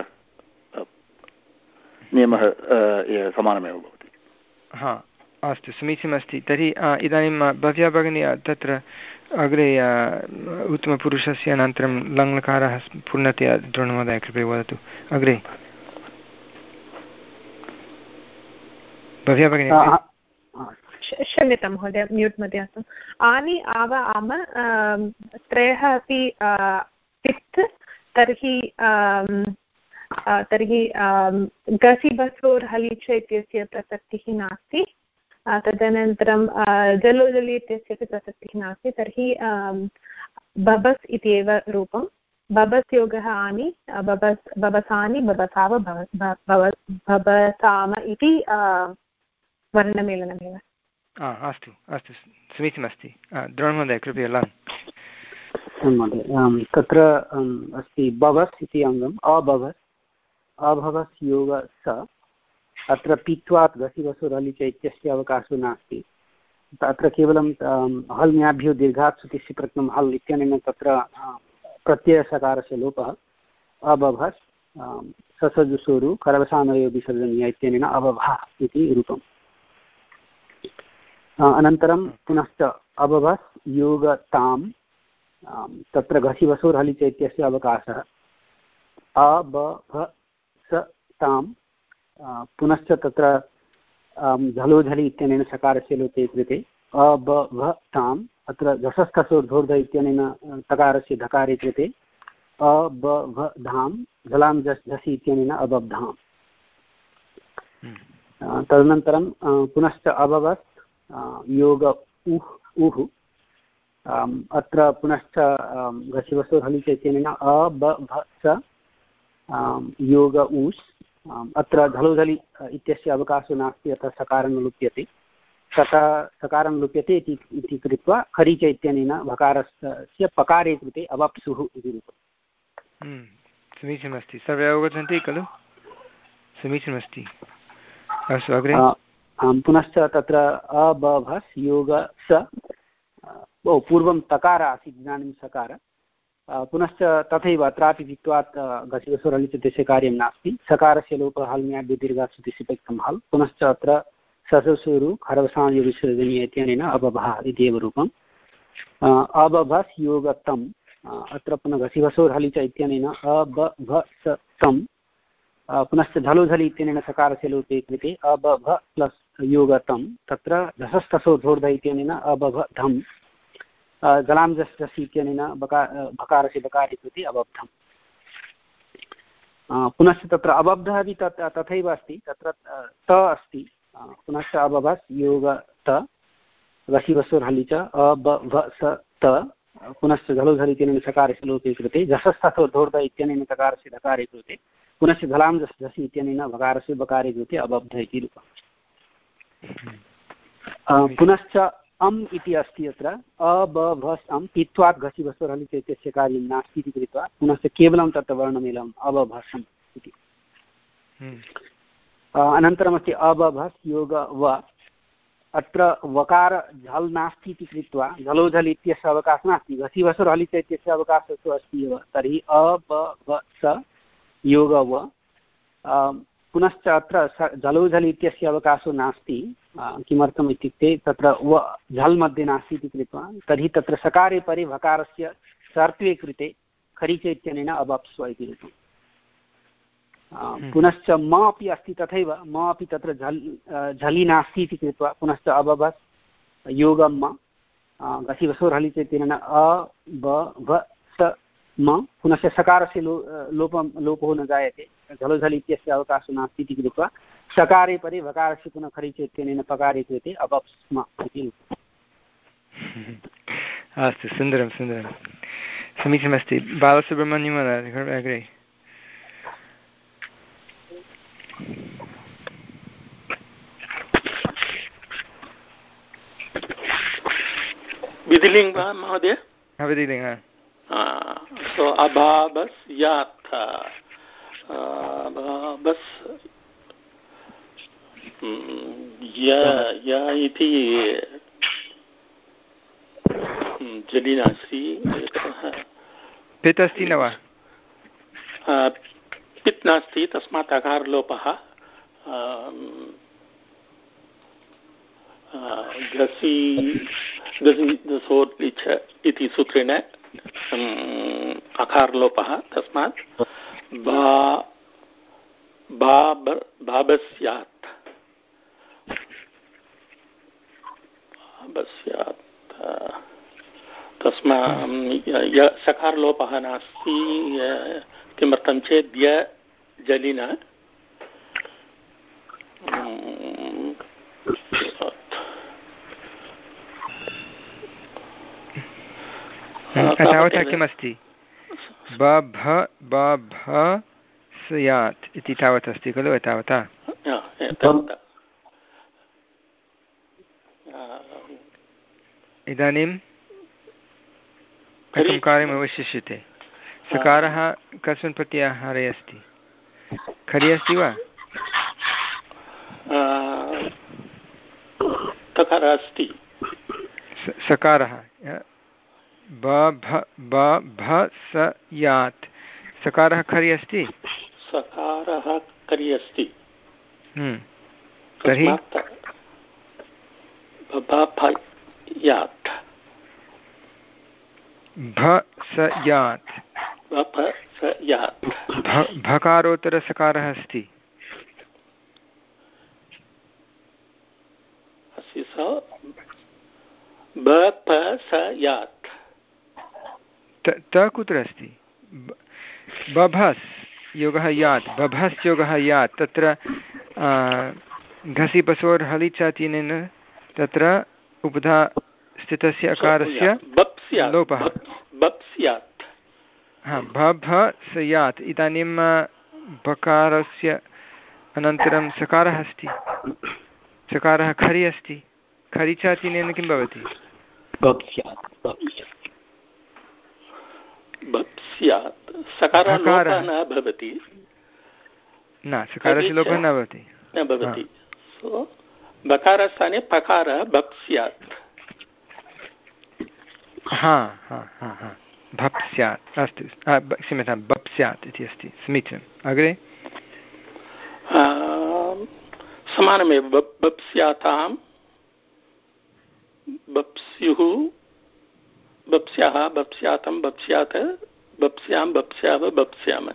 नियमः समानमेव भवति। हा अस्तु, समीचीनमस्ति। तर्हि इदानीं भव्या भगिनी तत्र अग्रे उत्तमपुरुषस्य अनन्तरं लङ्लकारः पूर्णतया द्रोणमहोदय कृपया वदतु। अग्रे भव्या भगिनी। क्षम्यतां महोदय, म्यूट् मध्ये आसम्। आनि आव आम त्रयः अपि पित्, तर्हि तर्हि गसि बसोर् हलिच इत्यस्य प्रसक्तिः नास्ति। तदनन्तरं जलो जलि इत्यस्य प्रसक्तिः नास्ति। तर्हि बबस् इत्येव रूपं। बबस् योगः आनि, बबस् बबसानि, बबसाव, बबसाम इति वर्णमेलनमेव। अस्तु अस्तु, समीचीनमस्ति। द्रोणमहोदय कृपया लान्। महोदय तत्र अस्ति बवस् इति अङ्गम्, अबवस् अभवस् योग स। अत्र पित्वात् गसिवसुरलि च इत्यस्य अवकाशो नास्ति। तत्र केवलं हल् म्याभ्यो दीर्घात् सुतिस्य प्रथमं हल् इत्यनेन तत्र प्रत्ययसकारस्य लोपः। अबभस् ससजुसोरु करवसानयो विसर्जनीय इत्यनेन अबभः इति रूपम्। अनन्तरं पुनश्च अबभस् योगतां, तत्र घसिवसोर् हलिच इत्यस्य अवकाशः। अबभस् तां, पुनश्च तत्र झलोझलि इत्यनेन सकारस्य लोपे कृते अबभताम्। अत्र झषस्थसोर्धोर्ध इत्यनेन तकारस्य धकारे कृते अबभधां, झलां झस् झसि इत्यनेन अबब्धाम्। तदनन्तरं पुनश्च अबवस् योग उह् उः, अत्र पुनश्च घसिवसोर् हलिच इत्यनेन अबभस योग ऊस्। अत्र झलोझलि इत्यस्य अवकाशो नास्ति, अतः सकारं लुप्यते। सका सकारं लुप्यते इति कृत्वा खरीच इत्यनेन भकारस्य पकारे कृते अवप्सुः इति रूपम्। समीचीनमस्ति। सर्वे अवगच्छन्ति खलु? समीचीनमस्ति। अस्तु अग्रे। पुनश्च तत्र अबभस् योग स, ओ पूर्वं तकार आसीत्, इदानीं सकार। पुनश्च तथैव अत्रापि वित्वात् घसिवसोरलिच कार्यं नास्ति। सकारस्य लोपः हल् म्याभ्यो दीर्घात् सुतिस्य प्रथमं हल्। पुनश्च अत्र ससुसुरु खरवसानयो विसर्जनीय इत्यनेन अबभः इत्येव रूपम्। अबभस् योगतम्, अत्र पुनः घसिवसोर् हलिच इत्यनेन अबभसतं। पुनश्च झलोझलि इत्यनेन सकारस्य लोपे कृते अबभ प्लस् योगतं, तत्र झषस्थसोर्धोर्ध इत्यनेन अबभधम्। जलां झस् झसि इत्यनेन बका भकारस्य बकारे कृते अबब्धम्। पुनश्च तत्र अबब्धः अपि तत् तथैव अस्ति, तत्र त अस्ति। पुनश्च अबभस् योग त, घसिवसोर् हलि च अबभस त। पुनश्च झलोझलि इत्यनेन सकारस्य लोपे कृते झषस्थसोर्धोर्ध इत्यनेन तकारस्य धकारे कृते, पुनश्च झलां झस् झसि इत्यनेन भकारस्य बकारे कृते अबब्ध इति रूपम्। पुनश्च अम् इति अस्ति अत्र अबभस् अम्, पित्वात् घसिवसोर् हलिच इत्यस्य कार्यं नास्ति इति कृत्वा पुनश्च केवलं तत्र वर्णमेलनम् अबभसम् इति। अनन्तरमस्ति अबभस् योग व। अत्र वकार झल् नास्ति इति कृत्वा झलोझल् इत्यस्य अवकाशः नास्ति, घसिवसोर् हलिच इत्यस्य अवकाशः तु अस्ति एव। तर्हि अबभस योग व। पुनश्च अत्र झलोझल् इत्यस्य अवकाशो नास्ति। किमर्थम् इत्युक्ते तत्र व झल् मध्ये नास्ति इति कृत्वा, तर्हि तत्र सकारे परे भकारस्य सर्त्वे कृते खरीच इत्यनेन अबप्स्व इति रूपम्। पुनश्च म अपि अस्ति तथैव, म अपि तत्र झल् झलि नास्ति इति कृत्वा पुनश्च अबभस् योगं म, घसिवसोर् हलिच इत्यनेन अबभस म। पुनश्च सकारस्य लो लोपं लोपो न जायते, झलोझल् इत्यस्य अवकाशो नास्ति इति कृत्वा सकारे परे भकारस्य पुनः खरीच इत्यनेन पकारे कृते अबप्स्म इति। अस्तु, सुन्दरं सुन्दरं, समीचीनमस्ति। बालसुब्रह्मण्यं अग्रे। विधिलिङ्ग वा महोदय? विधिलिङ्ग। सो अभाबस् यात्, अभाबस् या इति जलि नास्ति, पित् अस्ति न वा? पित् नास्ति, तस्मात् अकारलोपः। घसि घसिवसोर् लिच इति सूत्रेण अकारलोपः, तस्मात् बाबस्यात्। तस्मा सकारलोपः नास्ति किमर्थं चेत् य जलिन तावता किमस्ति बभ बभ स्यात् इति तावत् अस्ति खलु एतावता इदानीं कथं कार्यम् अवशिष्यते सकारः कस्मिन् प्रत्याहारे अस्ति खरि अस्ति वा तकारः अस्ति सकारः ब भ ब भ स यात् सकारः खरि अस्ति सकारः खरि अस्ति तर्हि भ स यात् भकारोत्तरसकारः अस्ति त कुत्र अस्ति बभस् योगः यात् बभस् योगः यात् तत्र घसि बसोर् हलि चातिनेन तत्र उपधा स्थितस्य अकारस्य लोपः हा भ स यात् इदानीं बकारस्य अनन्तरं सकारः अस्ति सकारः खरि अस्ति खरि चातिनेन किं भवति सकारः न भवति न सकारस्य लोपः न भवति न भवति बकारस्थाने पकारः भप् स्यात् हा हा हा हा भप् स्यात् अस्तु क्षम्यतां बप् स्यात् इति अस्ति समीचीनम् अग्रे समानमेव बप् स्यातां बप्स्युः बप्स्याः बप्स्यातं बप्स्यात् बप्स्यां बप्स्याव बप्स्याम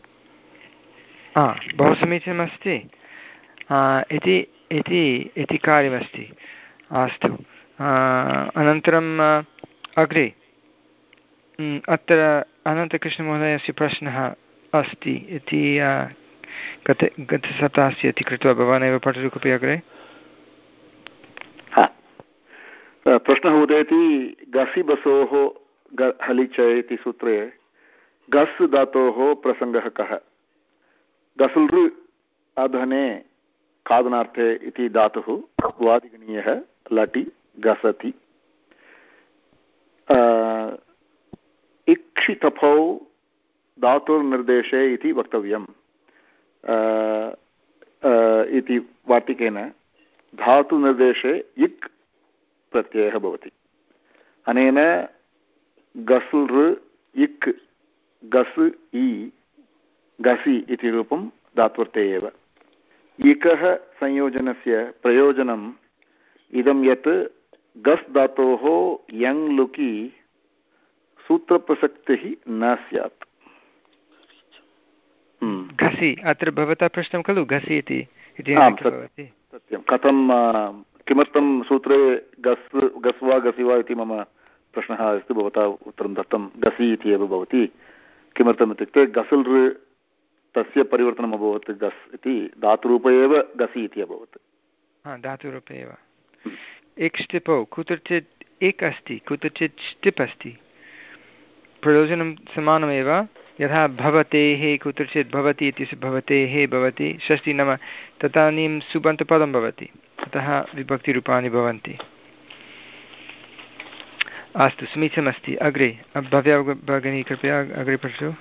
बहु समीचीनमस्ति इति इति इति कार्यमस्ति अस्तु अनन्तरम् अग्रे अत्र अनन्तकृष्णमहोदयस्य प्रश्नः अस्ति इति गत गतसप्ताहस्य इति कृत्वा भवान् एव पठतु कृपया अग्रे प्रश्नः उदेति गसि बसोः हलिच इति सूत्रे गस् धातोः प्रसङ्गः कः गसुलृ अधने खादनार्थे इति धातुः वादिगणीयः लटि गसति इक्षितफौ धातुर्निर्देशे इति वक्तव्यम् इति वार्तिकेन धातुनिर्देशे इक् प्रत्ययः भवति अनेन गसुलृ इक् गस् इ गसि इति रूपं धात्वर्थे एव इकः संयोजनस्य प्रयोजनम् इदं यत् गस् धातोः यङ् लुकि सूत्रप्रसक्तिः न स्यात् घसि अत्र भवता पृष्टं खलु घसि इति सत्यं कथं किमर्थं सूत्रे गस् गस् वा गसि वा इति मम प्रश्नः अस्ति भवता उत्तरं दत्तं गसि इति एव भवति किमर्थम् इत्युक्ते गसुलृ तस्य परिवर्तनम् अभवत् गस् इति धातुरूपे एव गसि इति अभवत् हा धातुरूपे एव एक् ष्टिपौ कुत्रचित् एक् अस्ति कुत्रचित् ष्टिप् अस्ति प्रयोजनं समानमेव यथा भवतेः कुत्रचित् भवति इत्यस्य भवतेः भवति षष्ठी नाम तदानीं सुबन्तपदं भवति अतः विभक्तिरूपाणि भवन्ति अस्तु समीचीनमस्ति अग्रे भव्या भगिनी कृपया अग्रे पठतु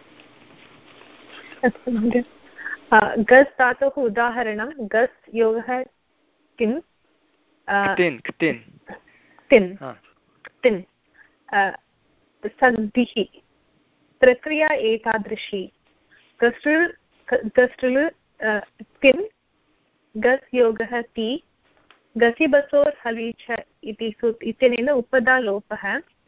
गस् धातोः उदाहरणं गस् योगः किं तिन् तिन् तिन् तिन् सन्धिः प्रक्रिया एतादृशी गसृ गसृ तिन् गस् योगः ति गसि बसोर् हलि च इति इत्यनेन उपधालोपः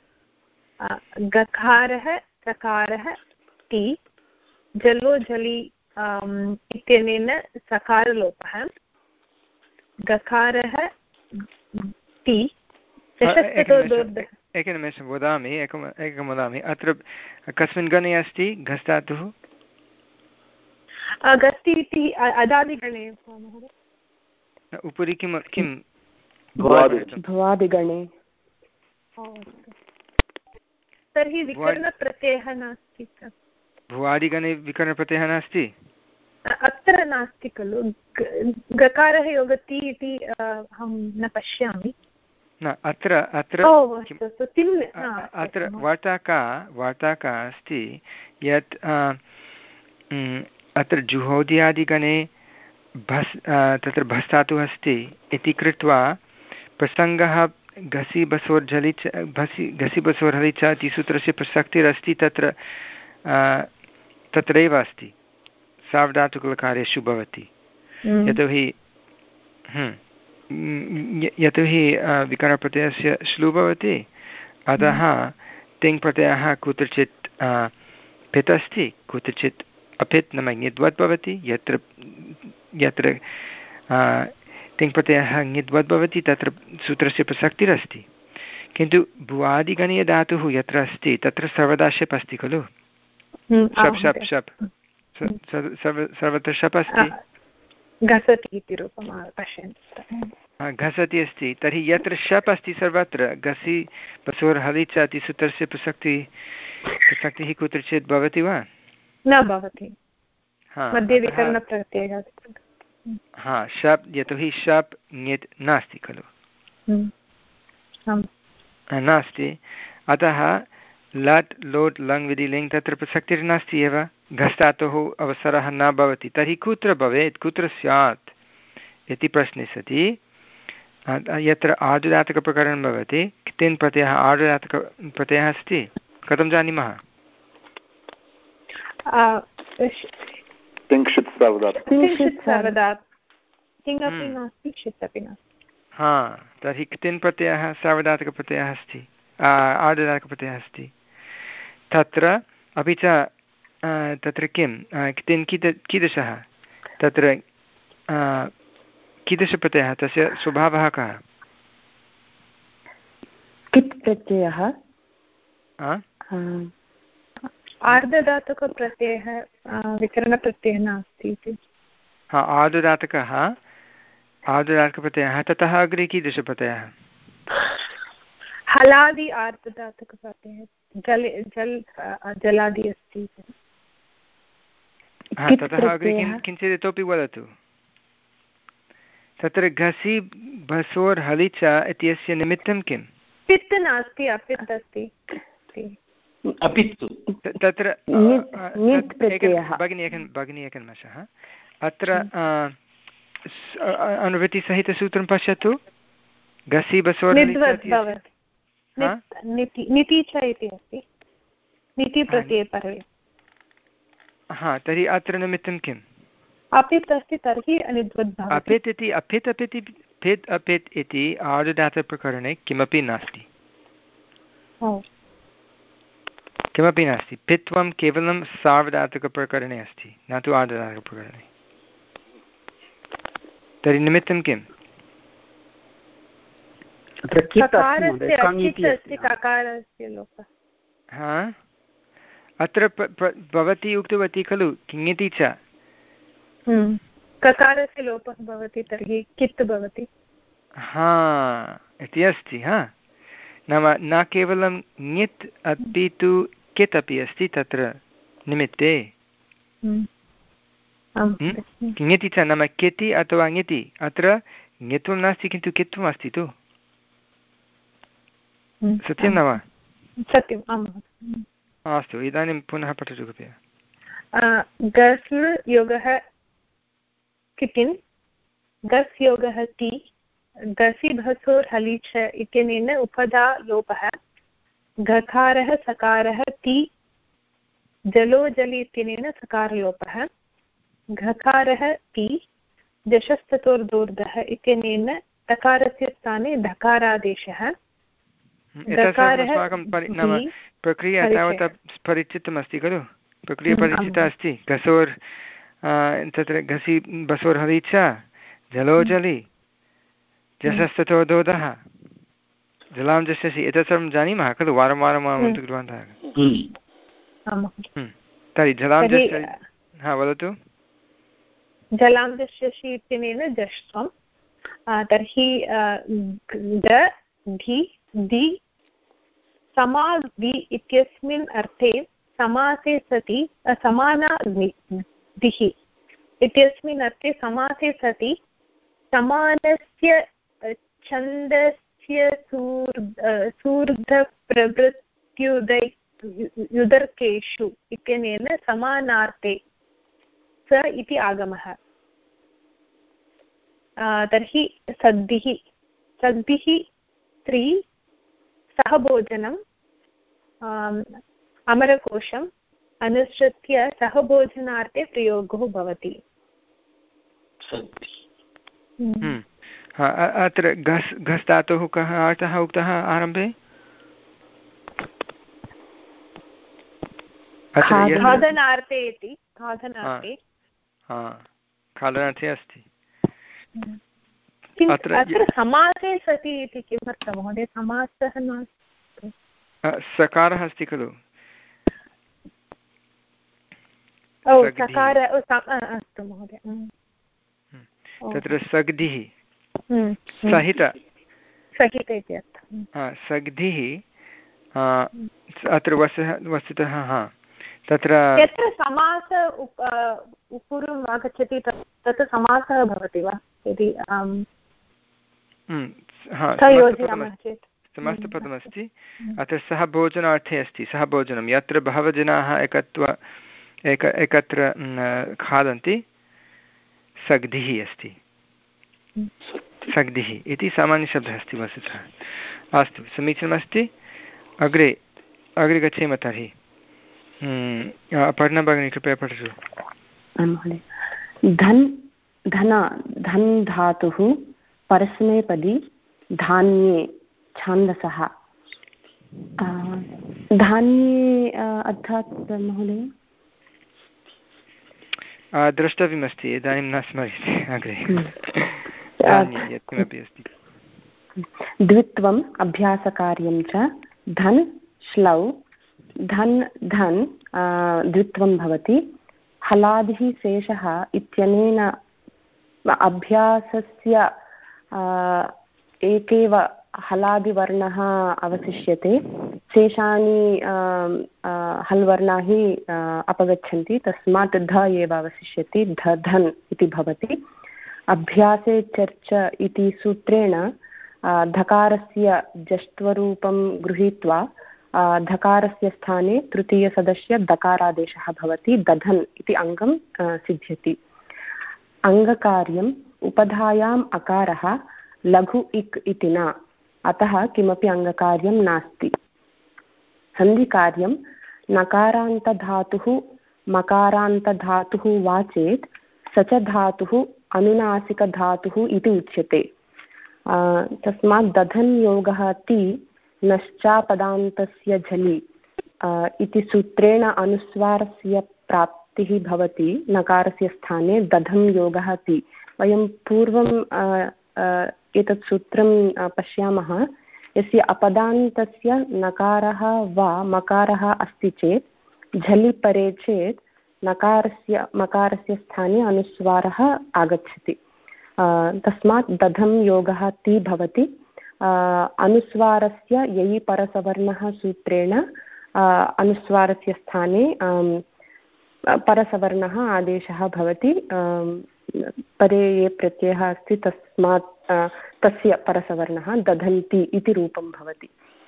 गकारः सकारः ति जलो जलि इत्यनेन सकारलोपः गकारः ति एकनिमेषं वदामि एकम् एकं वदामि अत्र कस्मिन् गणे अस्ति घस्तातुः गस्ति इति अदादिगणे उपरि किं किं भवादिगणे तर्हि विकरणप्रत्ययः नास्ति भुवादिगणे विकरणप्रत्ययः नास्ति अत्र नास्ति खलु गकारः योगति इति अहं न पश्यामि न अत्र अत्र अत्र वार्ताका वार्ताका अस्ति यत् अत्र जुहोदियादिगणे भस् तत्र भस्तातुः अस्ति इति कृत्वा प्रसङ्गः घसि बसोर्झलि च भसि घसि बसोर्हलि च इति सूत्रस्य प्रसक्तिरस्ति तत्र तत्रैव अस्ति सार्वधातुककार्येषु भवति यतोहि यतोहि विकरणप्रत्ययस्य श्लू भवति अतः तिङ् प्रत्ययः कुत्रचित् पित् अस्ति कुत्रचित् अपित् नाम ङिद्वत् भवति यत्र यत्र तिङ् प्रत्ययः ङिद्वत् भवति तत्र सूत्रस्य प्रसक्तिरस्ति किन्तु भुवादिगणीयधातुः यत्र अस्ति तत्र सर्वदा शप् अस्ति खलु शप् शप् शप् सर्वत्र शप् अस्ति घसति इति रूपं पश्यन्तु घसति अस्ति तर्हि यत्र शप् अस्ति सर्वत्र घसि बसोर्हलि च इति सूत्रस्य प्रसक्ति प्रसक्तिः कुत्रचित् भवति वा न भवति मध्ये विकरणप्रत्ययः हा शप् यतोहि शप् ङित् नास्ति खलु नास्ति अतः लट् लोट् लङ् विधि लिङ् तत्र प्रसक्तिर्नास्ति एव घस्तातुः अवसरः न भवति तर्हि कुत्र भवेत् कुत्र स्यात् इति प्रश्ने सति यत्र आर्धधातुकप्रकरणं भवति तिङ् प्रत्ययः आर्धधातुकप्रत्ययः अस्ति कथं जानीमः हा तर्हि तिङ् प्रत्ययः सार्वधातुकप्रत्ययः अस्ति आर्धधातुकप्रत्ययः अस्ति तत्र अपि च तत्र किं तिङ् कीद कीदृशः तत्र कीदृशप्रत्ययः तस्य स्वभावः कः कित् प्रत्ययः आर्धधातुकप्रत्ययः विकरणप्रत्ययः नास्ति इति हा आर्धधातुकः आर्धधातुकप्रत्ययः ततः अग्रे कीदृशप्रत्ययः हलादि आर्धधातुकप्रत्ययः जल जल जलादि अस्ति ततः अग्रे किञ्चित् इतोपि वदतु तत्र घसि भसोर् हलि च इत्यस्य निमित्तं किं पित् नास्ति अपित् अस्ति तत्र भगिनी एकं भगिनी एकनिमेषः अत्र अनुवृत्तिसहितसूत्रं पश्यतु घसि भसोर् निति च इति अस्ति निति प्रत्यये परे हा तर्हि अत्र निमित्तं किम् अपित् अस्ति तर्हि अनिद्वत् भवति अपित् इति अपित् अपित् पित् अपित् इति आर्धधातुप्रकरणे किमपि नास्ति किमपि नास्ति पित्वं केवलं सार्वधातुकप्रकरणे अस्ति न तु आर्धधातुकप्रकरणे तर्हि निमित्तं किम् हा अत्र भवती उक्तवती खलु किङिति च ककारस्य लोपः भवति तर्हि कित् भवति हा इति अस्ति हा नाम न केवलं ङित् अपि तु कित् अपि अस्ति तत्र निमित्ते ङिति च नाम किति अथवा ङिति अत्र ङित्वं नास्ति किन्तु कित्वम् अस्ति तु सत्यं न वा सत्यम् आम् अस्तु इदानीं पुनः पठतु कृपया गस् योगः कितिन् गस् योगः ति गसि भसोर् हलि च इत्यनेन उपधा लोपः गकारः सकारः ति जलो जलि इत्यनेन सकारलोपः घकारः ति जशस्ततोर्दोर्धः इत्यनेन तकारस्य स्थाने धकारादेशः अस्माकं नाम प्रक्रिया तावता परिचितमस्ति खलु प्रक्रिया परिचिता अस्ति घसोर् तत्र घसि बसोर् हलि च जलो जलि जशस्ततोर्दोधः जलां जस्यसि एतत् सर्वं जानीमः खलु वारं वारं वयं कृतवन्तः। तर्हि जलां जस्य हा वदतु। जलां जस्यसि इत्यनेन जष्ट्वं तर्हि द धि दि समाधि इत्यस्मिन् अर्थे समासे सति समानादिः इत्यस्मिन् अर्थे समासे सति समानस्य छन्दस्य सूर्धप्रभृत्युदय युदर्केषु इत्यनेन समानार्थे स इति आगमः। तर्हि सद्भिः सद्भिः त्रि सहभोजनम् अमरकोशम् अनुसृत्य सहभोजनार्थे प्रयोगो भवति। अत्र घस् घस् धातोः कः अर्थः उक्तः आरम्भे? खादनार्थे इति खादनार्थे खादनार्थे अस्ति। अत्र समासे सति इति किमर्थं महोदय? समासः नास्ति, सकारः अस्ति खलु। सकार अस्तु महोदय। तत्र सग्धिः सहित सहित इति अर्थः। सग्धिः अत्र वस्तुतः वस्तुतः हा तत्र यत्र समास पूर्वम् आगच्छति तत् समासः भवति वा? यदि समस्तपदमस्ति अत्र सः भोजनार्थे अस्ति। सः भोजनं यत्र बहवः जनाः एकत्व एक एकत्र खादन्ति सग्धिः अस्ति। सग्धिः इति सामान्यशब्दः अस्ति वस्तुतः। अस्तु समीचीनमस्ति। अग्रे अग्रे गच्छेम तर्हि। अपर्णा भगिनी कृपया पठतु। धन् धन धन् धातुः परस्मैपदी धान्ये छान्दसः। धान्ये अर्थात् महोदय द्रष्टव्यमस्ति, इदानीं न स्मर्यते। अग्रे यत्किमपि अस्ति। द्वित्वम् अभ्यासकार्यं च धन् श्लौ धन् धन् द्वित्वं भवति। हलादिः शेषः इत्यनेन अभ्यासस्य एकेव हलादिवर्णः अवशिष्यते। शेषाणि हल् वर्णाः अपगच्छन्ति, तस्मात् ध एव अवशिष्यति। ध धन् इति भवति। अभ्यासे चर्च इति सूत्रेण धकारस्य जष्ट्वरूपं गृहीत्वा धकारस्य स्थाने तृतीयसदस्य दकारादेशः भवति। दधन् इति अङ्गं सिद्ध्यति। अङ्गकार्यम् उपधायाम् अकारः लघु इक् इति न, अतः किमपि अङ्गकार्यं नास्ति। सन्धिकार्यं नकारान्तधातुः मकारान्तधातुः वा चेत् स च धातुः अनुनासिकधातुः इति उच्यते। तस्मात् दधन् योगः ति नश्चापदान्तस्य झलि इति सूत्रेण अनुस्वारस्य प्राप्तिः भवति। नकारस्य स्थाने दधन् योगः ति। वयं पूर्वं एतत् सूत्रं पश्यामः। यस्य अपदान्तस्य नकारः वा मकारः अस्ति चेत् झलि परे चेत् नकारस्य मकारस्य स्थाने अनुस्वारः आगच्छति। तस्मात् दधं योगः ति भवति। अनुस्वारस्य ययि परसवर्णः सूत्रेण अनुस्वारस्य स्थाने परसवर्णः आदेशः भवति। परे ये प्रत्ययः अस्ति तस्मात् तस्य परसवर्णः दधन्ति इति रूपं भवति।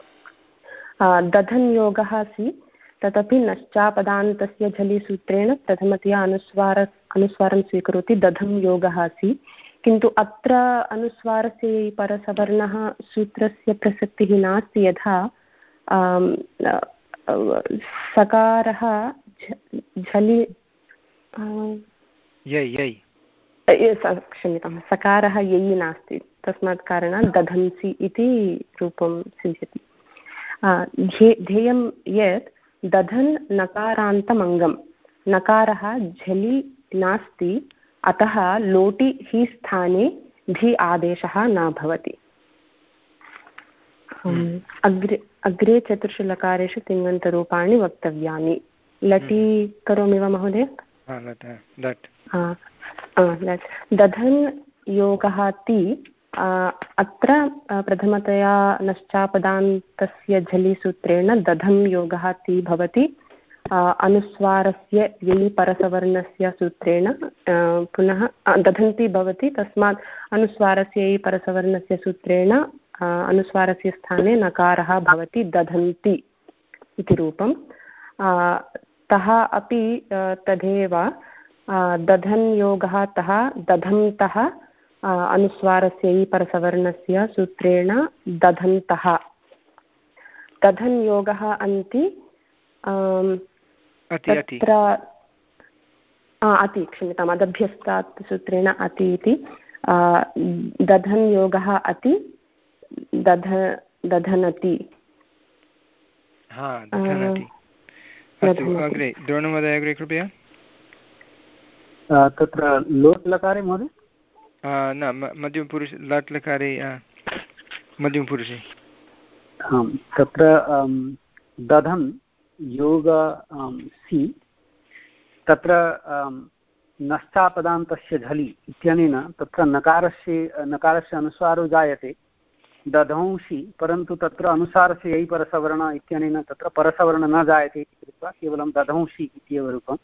दधन् योगः सि तदपि नश्चापदान्तस्य झलि सूत्रेण प्रथमतया अनुस्वार अनुस्वारं स्वीकरोति। दधं योगः सि, किन्तु अत्र अनुस्वारस्य परसवर्णः सूत्रस्य प्रसक्तिः नास्ति। यथा सकारः झलि क्षम्यतां सकारः ययि नास्ति, तस्मात् कारणात् दधन्सि इति रूपं सिद्ध्यति। ध्येयं यत् दधन् नकारान्तम् अङ्गं, नकारः झलि नास्ति, अतः लोटि हि स्थाने धि आदेशः न भवति। अग्रे अग्रे चतुर्षु लकारेषु तिङन्तरूपाणि वक्तव्यानि। लटि करोमि वा महोदय? दधन् योगः ति अत्र प्रथमतया नश्चापदान्तस्य झलिसूत्रेण दधन् योगः ति भवति। अनुस्वारस्य यि परसवर्णस्य सूत्रेण पुनः दधन्ति भवति, तस्मात् अनुस्वारस्य यि परसवर्णस्य सूत्रेण अनुस्वारस्य स्थाने नकारः भवति दधन्ति इति रूपं। तः अपि तथैव दधन् योगः तः दधन्तः अनुस्वारस्य यि परसवर्णस्य सूत्रेण दधन्तः। दधन् योगः अन्ति तत्र अति क्षम्यताम् अदभ्यस्तात् सूत्रेण अति इति। दधन् योगः अति दध दधनति। द्रोणमहोदय कृपया। तत्र लोट् लकारे महोदय न मध्यमपुरुष लट् लकारे मध्यमपुरुषे तत्र दधन् योग सि तत्र नश्चापदान्तस्य झलि इत्यनेन तत्र नकारस्य नकारस्य अनुस्वारो जायते दधंसि, परन्तु तत्र अनुसारस्य ययि परसवर्ण इत्यनेन तत्र परसवर्ण न जायते इति कृत्वा केवलं दधंसि इत्येव रूपम्।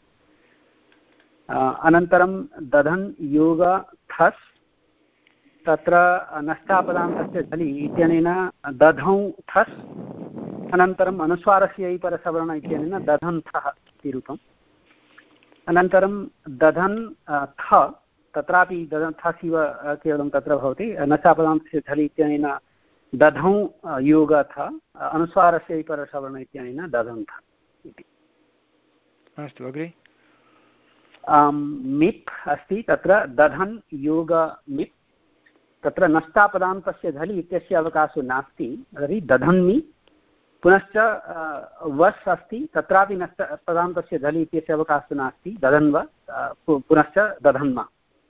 अनन्तरं दधन् योग थस् तत्र नश्चापदान्तस्य झलि इत्यनेन दधौ थस्, अनन्तरम् अनुस्वारस्य ययि परसवर्ण इत्यनेन दधन्थः इति रूपम्। अनन्तरं दधन् थ तत्रापि दधन्थस् इव केवलं तत्र भवति। नश्चापदान्तस्य झलि इत्यनेन दधौ योग थ, अनुस्वारस्य ययि परसवर्ण इत्यनेन दधन्थ इति। अस्तु अग्रे मिप् अस्ति तत्र दधन् योग मिप् तत्र नष्टापदान्तस्य झलि इत्यस्य अवकाशो नास्ति, तर्हि दधन्मि। पुनश्च वस् अस्ति तत्रापि नष्टपदान्तस्य झलि इत्यस्य अवकाशो नास्ति, दधन्व पुनश्च दधन्म।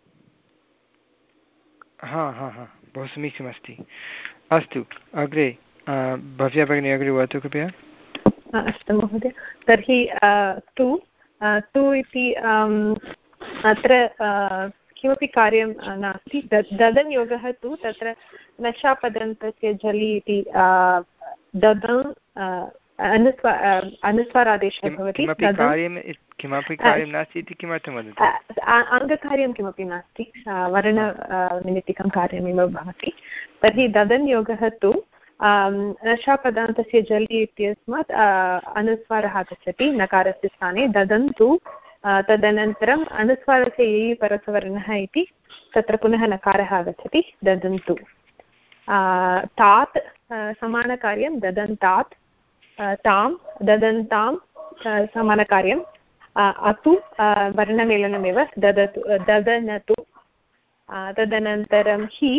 हा हा हा बहु समीचीनमस्ति। अस्तु अग्रे भव्या भगिनी अग्रे वदतु कृपया। अस्तु महोदय, तर्हि तु तु इति अत्र किमपि कार्यं नास्ति। ददन् योगः तु तत्र नशापदन्तस्य झलि इति ददन् अनुस्वा अनुस्वारादेशः भवति। किमपि कार्यं नास्ति इति किमर्थं वदति? अङ्गकार्यं किमपि नास्ति, वर्णनिमित्तिकं कार्यमेव भवति। तर्हि ददन् योगः तु नशापदान्तस्य झलि इत्यस्मात् अनुस्वारः आगच्छति नकारस्य स्थाने ददन्तु। तदनन्तरम् अनुस्वारस्य ययि परसवर्णः इति तत्र पुनः नकारः आगच्छति ददन्तु। तात् समानकार्यं ददन्तात्, तां ददन्तां समानकार्यं। अतु वर्णमेलनमेव ददतु ददनतु। तदनन्तरं हि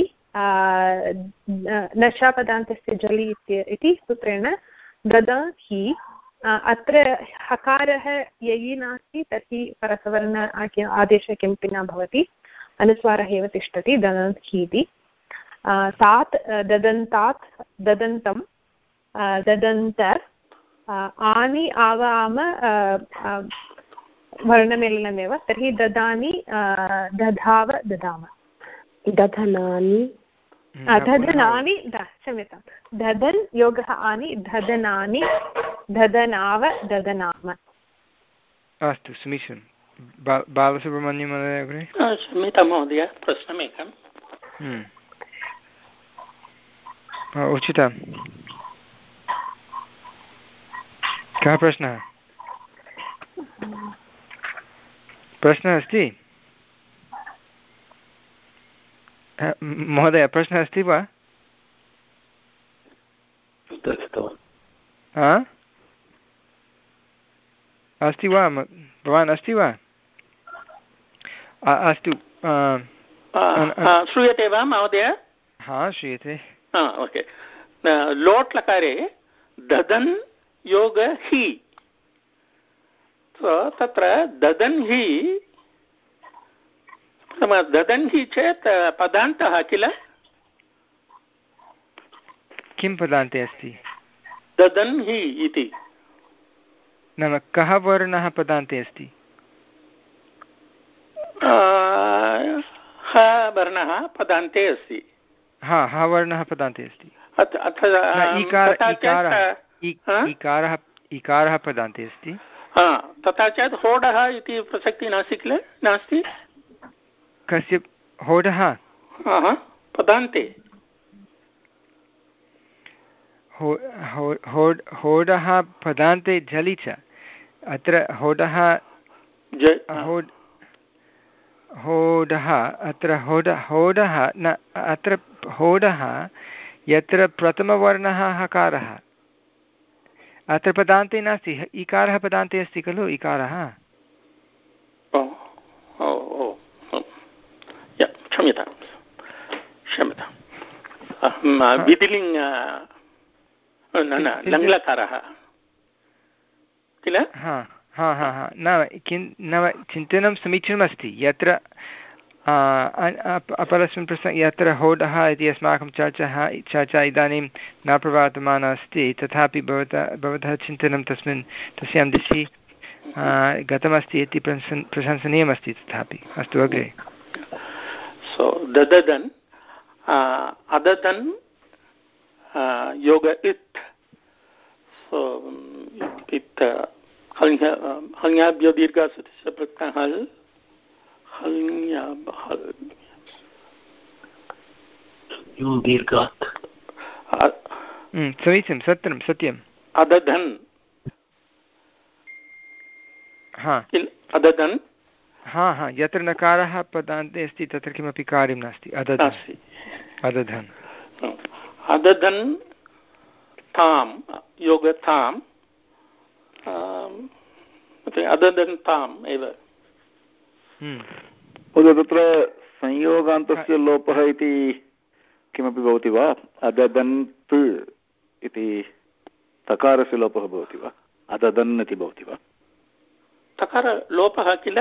नशापदान्तस्य झलि इति सूत्रेण दद हि। अत्र हकारः ययि नास्ति तर्हि परसवर्ण आदेशः किमपि न भवति, अनुस्वारः एव तिष्ठति ददन् हि इति। तात् ददन्तात् ददन्तं ददन्त। आनि आवाम वर्णमेलनमेव, तर्हि ददानि दधाव ददाम। दधनानि दधनानि क्षम्यतां दधन् योगः आनि दधनानि दधनाव दधनाम। अस्तु समीचीनं। बालसुब्रह्मण्यं महोदय अग्रे। क्षम्यतां महोदय, प्रश्नमेकम् उचितं। कः प्रश्नः? प्रश्नः अस्ति महोदय, प्रश्नः अस्ति वा? अस्ति वा? भवान् अस्ति वा? अस्तु श्रूयते वा महोदय? हा श्रूयते। ओके, लोट् लकारे ददन् योग हि, तत्र ददन् हि ददन् हि चेत् पदान्तः किल? किं पदान्ते अस्ति? ददन् हि इति। नाम कः वर्णः पदान्ते अस्ति? ह वर्णः पदान्ते अस्ति। हा ह वर्णः पदान्ते अस्ति। इकारः इकारः पदान्ते अस्ति। तथा चेत् होडः इति प्रसक्तिः नास्ति किल? नास्ति। कस्य होडः? पदान्ते होडः पदान्ते झलि च। अत्र होडः होडः अत्र होड होडः न अत्र होडः यत्र प्रथमवर्णः हकारः अत्र पदान्ते नास्ति। इकारः पदान्ते अस्ति खलु? इकारः क्षम्यतां क्षम्यतां विधिलिङ्ग न न लङ्लकारः किल? हा हा हा हा न किं न चिन्तनं समीचीनमस्ति। यत्र अपरस्मिन् प्रसङ्गे यत्र होडः इति अस्माकं चर्चा चर्चा इदानीं न प्रवर्तमाना अस्ति, तथापि भवतः भवतः चिन्तनं तस्मिन् तस्यां दिशि गतमस्ति इति प्रशंसनीयमस्ति। तथापि अस्तु अग्रे। सो ददन् अददन् योग इत्। सो इत् हल्याभ्यो दीर्घासुतिस्य प्रत्ययः हल् हल्याभ हल् दीर्घात् समीचीनं सत्यं सत्यम्। अदधन् हा अदधन् हा हा यत्र नकारः पदान्ते अस्ति तत्र किमपि कार्यं नास्ति। अदधन् अदधन् अदधन् तां योगतां अदधन् ताम् एव। तत्र संयोगान्तस्य लोपः इति किमपि भवति वा? अददन्त् इति तकारस्य लोपः भवति वा? अददन् इति भवति वा? तकार लोपः किल?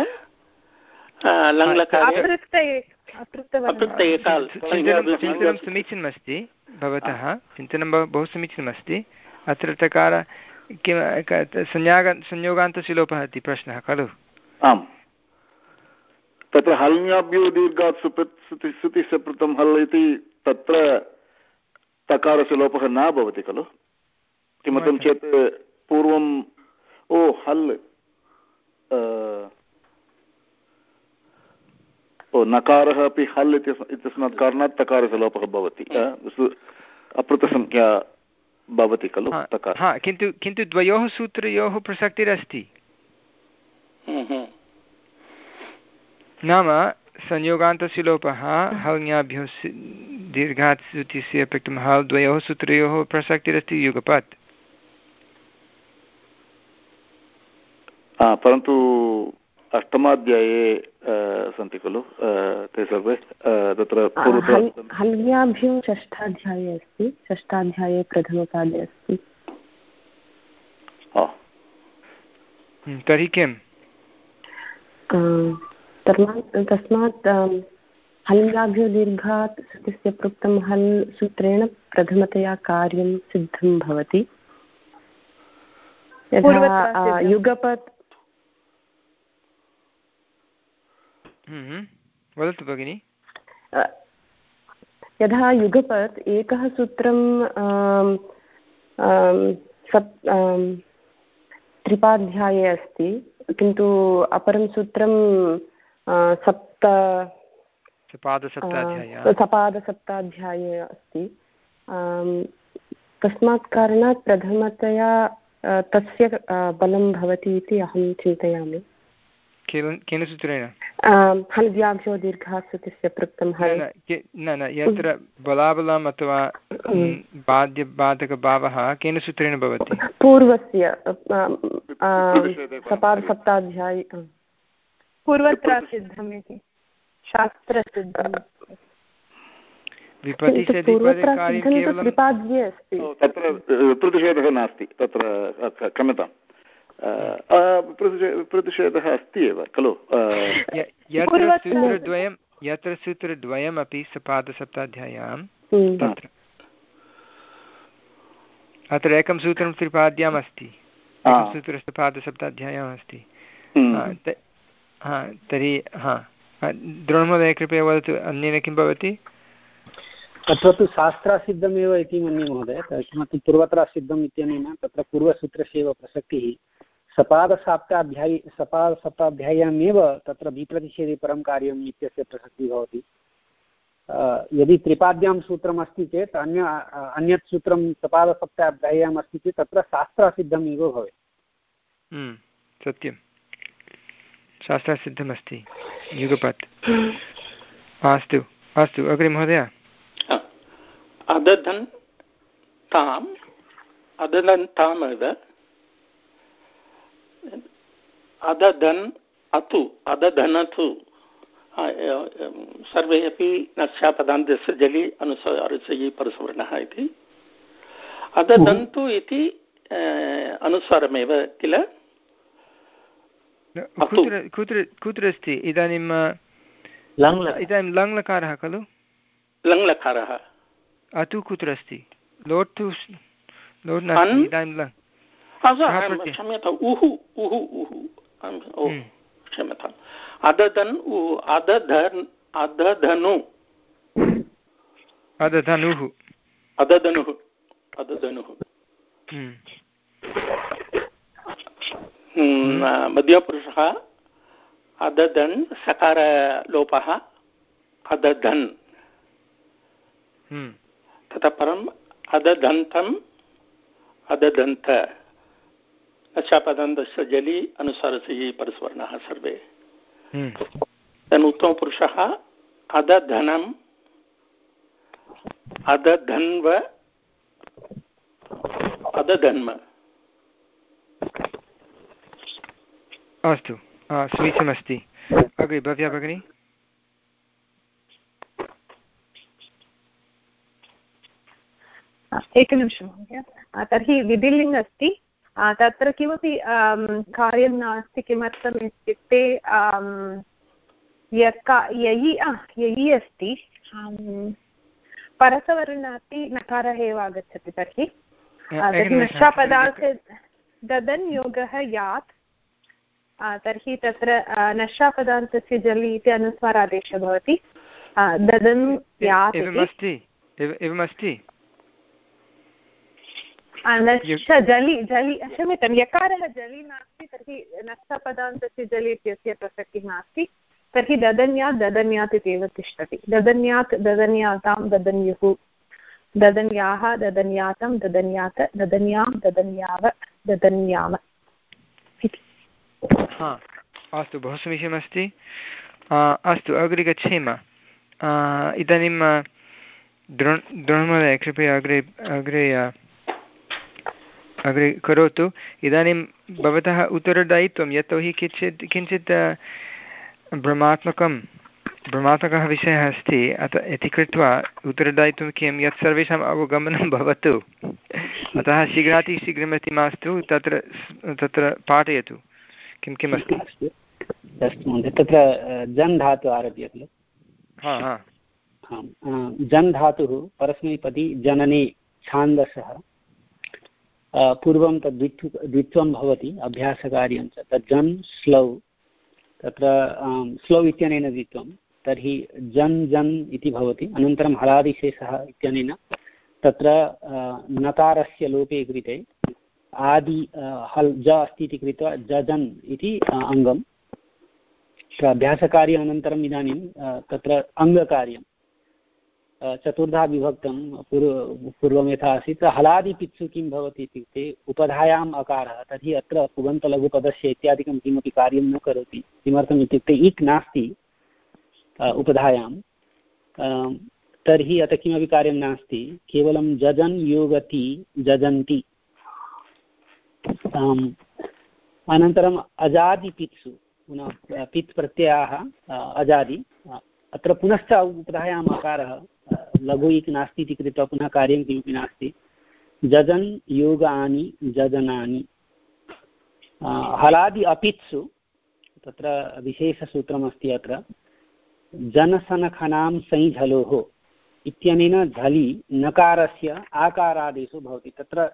चिन्तनं समीचीनमस्ति भवतः चिन्तनं बहु समीचीनमस्ति। अत्र तकार किं संज्ञाग संयोगान्तस्य लोपः इति प्रश्नः खलु? आम्। तत्र हल्याभ्यो दीर्घात् सुतिस्य पृथं हल् इति तत्र तकारस्य लोपः न भवति खलु? किमर्थं चेत् पूर्वं ओ हल् ओ नकारः अपि हल् इत्यस्मात् कारणात् तकारस्य लोपः भवति। अप्रतसंख्या भवति खलु तकार। हा किन्तु किन्तु द्वयोः सूत्रयोः प्रसक्तिरस्ति। नाम संयोगान्तस्य लोपः हल्याभ्यो दीर्घात् सुतिस्य प्रक्तं हल् द्वयोः सूत्रयोः प्रसक्तिरस्ति युगपत्। परन्तु अष्टमाध्याये सन्ति खलु ते सर्वे तत्र हल्याभ्यो षष्ठाध्याये अस्ति। षष्ठाध्याये प्रथमपादे अस्ति। तर्हि किम्? तस्मात् हल्याभ्यो दीर्घात् सुतिस्य पृक्तं हल् सूत्रेण प्रथमतया कार्यं सिद्धं भवति। यथा युगपत् वदतु भगिनि। यथा युगपत् एकः सूत्रं सप् त्रिपाध्याये अस्ति, किन्तु अपरं सूत्रं सप्त सपादसप्ताध्याये अस्ति। तस्मात् कारणात् प्रथमतया तस्य बलं भवति इति अहं चिन्तयामि। केन सूत्रेण? हल्याभ्यो दीर्घात् सुतिस्य पृक्तं हल्। न न यत्र बलाबलम् अथवा बाध्य बाधकभावः केन सूत्रेण भवति? पूर्वस्य सपादसप्ताध्यायी पूर्वत्र सिद्धम् इति शास्त्रसिद्धम्। त्रिपाद्ये अस्ति। तत्र प्रतिषेधः नास्ति। तत्र क्षम्यताम् प्रतिषेधः अस्ति एव खलु? यत्र सूत्रद्वयं यत्र सूत्रद्वयमपि सपादसप्ताध्याय्यां तत्र अत्र एकं सूत्रं त्रिपाद्याम् अस्ति, एकं सूत्रस्य पादसप्ताध्याय्याम् अस्ति। हा तर्हि हा द्रोणमहोदय कृपया वदतु अन्येन किं भवति? तत्र तु शास्त्रासिद्धमेव इति मन्ये महोदय, किमर्थं पूर्वत्रासिद्धम् इत्यनेन तत्र पूर्वसूत्रस्य एव प्रसक्तिः सपादसप्ताध्यायी सपादसप्ताध्याय्यामेव तत्र विप्रतिषेधे परं कार्यम् इत्यस्य प्रसक्तिः भवति। यदि त्रिपाद्यां सूत्रम् अस्ति चेत् अन्य अन्यत् सूत्रं सपादसप्ताध्याय्याम् अस्ति चेत् तत्र शास्त्रासिद्धम् एव भवेत्। सत्यं, शास्त्रासिद्धमस्ति युगपत्। अस्तु अस्तु, अग्रे महोदय। अदधन् ताम् अदधन् तामेव अदधन् अतु अदधनतु सर्वे अपि नस्यापदान्तस्य जलि अनुस्वारस्य परस्वर्णः इति। अदधन्तु इति अनुस्वारमेव किल? कुत्र कुत्र कुत्र अस्ति इदानीं? इदानीं लङ्लकारः खलु? लङ्लकारः। अतु कुत्र अस्ति? लोट् तु लोट् नास्ति इदानीं लङ्। क्षम्यताम्, उहु उहु उहु क्षम्यताम्। अदधन् अदधन् अदधनु अदधनुः अदधनुः अदधनुः मध्यमपुरुषः अदधन् सकारलोपः अदधन्। ततः परम् अदधन्तम् अदधन्त नशापदन्तस्य जलि अनुसारस्य परस्वर्णः सर्वे। तन् उत्तमपुरुषः अदधनम् अदधन्व अदधन्म। अस्तु, समीचीनमस्ति। अग्रे भव्या भगिनी। एकनिमिषं महोदय। तर्हि विधिलिङ्ग् अस्ति, तत्र किमपि कार्यं नास्ति। किमर्थम् इत्युक्ते यका ययि ययि अस्ति, परसवर्णाति नकारः एव आगच्छति। तर्हि तर्हि नशापदार्थे ददन् योगः यात्, तर्हि तत्र नशापदान्तस्य जलि इति अनुस्वारादेशः भवति। ददन् यात् एवमस्ति। नश्च जलि जलि क्षम्यतां, यकारः जलि नास्ति तर्हि नष्टपदान्तस्य जलि इत्यस्य प्रसक्तिः नास्ति। तर्हि ददन्यात् ददन्यात् इत्येव तिष्ठति। ददन्यात् ददन्यातां ददन्युः, ददन्याः ददन्यातं ददन्यात् ददन्यां ददन्याव ददन्याम इति। अस्तु, बहु समीचीनमस्ति। अस्तु, अग्रे गच्छेम। इदानीं द्रोण द्रोणमहोदय कृपया अग्रे अग्रे अग्रे करोतु। इदानीं भवतः उत्तरदायित्वं, यतोहि किञ्चित् किञ्चित् भ्रमात्मकं भ्रमात्मकः विषयः अस्ति, अतः इति कृत्वा उत्तरदायित्वं किं यत् सर्वेषाम् अवगमनं भवतु। अतः शीघ्रातिशीघ्रमति मास्तु, तत्र तत्र पाठयतु किं किम् अस्ति। अस्तु महोदय, तत्र जन् धातुः आरभ्यते। हा हा जन् धातुः परस्मैपदी जनने छान्दसः। पूर्वं तद् द्वित्व द्वित्वं भवति, अभ्यासकार्यं च। तत् जन् स्लौ, तत्र स्लौ इत्यनेन द्वित्वं, तर्हि जन् जन् इति भवति। अनन्तरं हलादिशेषः इत्यनेन तत्र नकारस्य लोपे कृते आदि हल् ज अस्ति इति कृत्वा जजन् इति अङ्गम्। अभ्यासकार्य अनन्तरम् इदानीं तत्र अङ्गकार्यं चतुर्धा विभक्तं पूर्व पूर्वं यथा आसीत्। हलादिपित्सु किं भवति इत्युक्ते उपधायाम् अकारः, तर्हि अत्र पुगन्तलघुपदस्य इत्यादिकं किमपि कार्यं न करोति। किमर्थम् इत्युक्ते इक् नास्ति उपधायां, तर्हि अत्र किमपि कार्यं नास्ति, केवलं जजन् योगति जजन्ति। अनन्तरम् अजादिपित्सु पुनः पित् प्रत्ययाः अजादि, अत्र पुनश्च उपधायाम् अकारः, लघु इक् नास्ति इति कृत्वा पुनः कार्यं किमपि नास्ति। जजन् योगानि जजनानि। हलादि अपित्सु तत्र विशेषसूत्रमस्ति। अत्र जनसनखनां सञ्झलोः इत्यनेन झलि नकारस्य आकारादेशो भवति। तत्र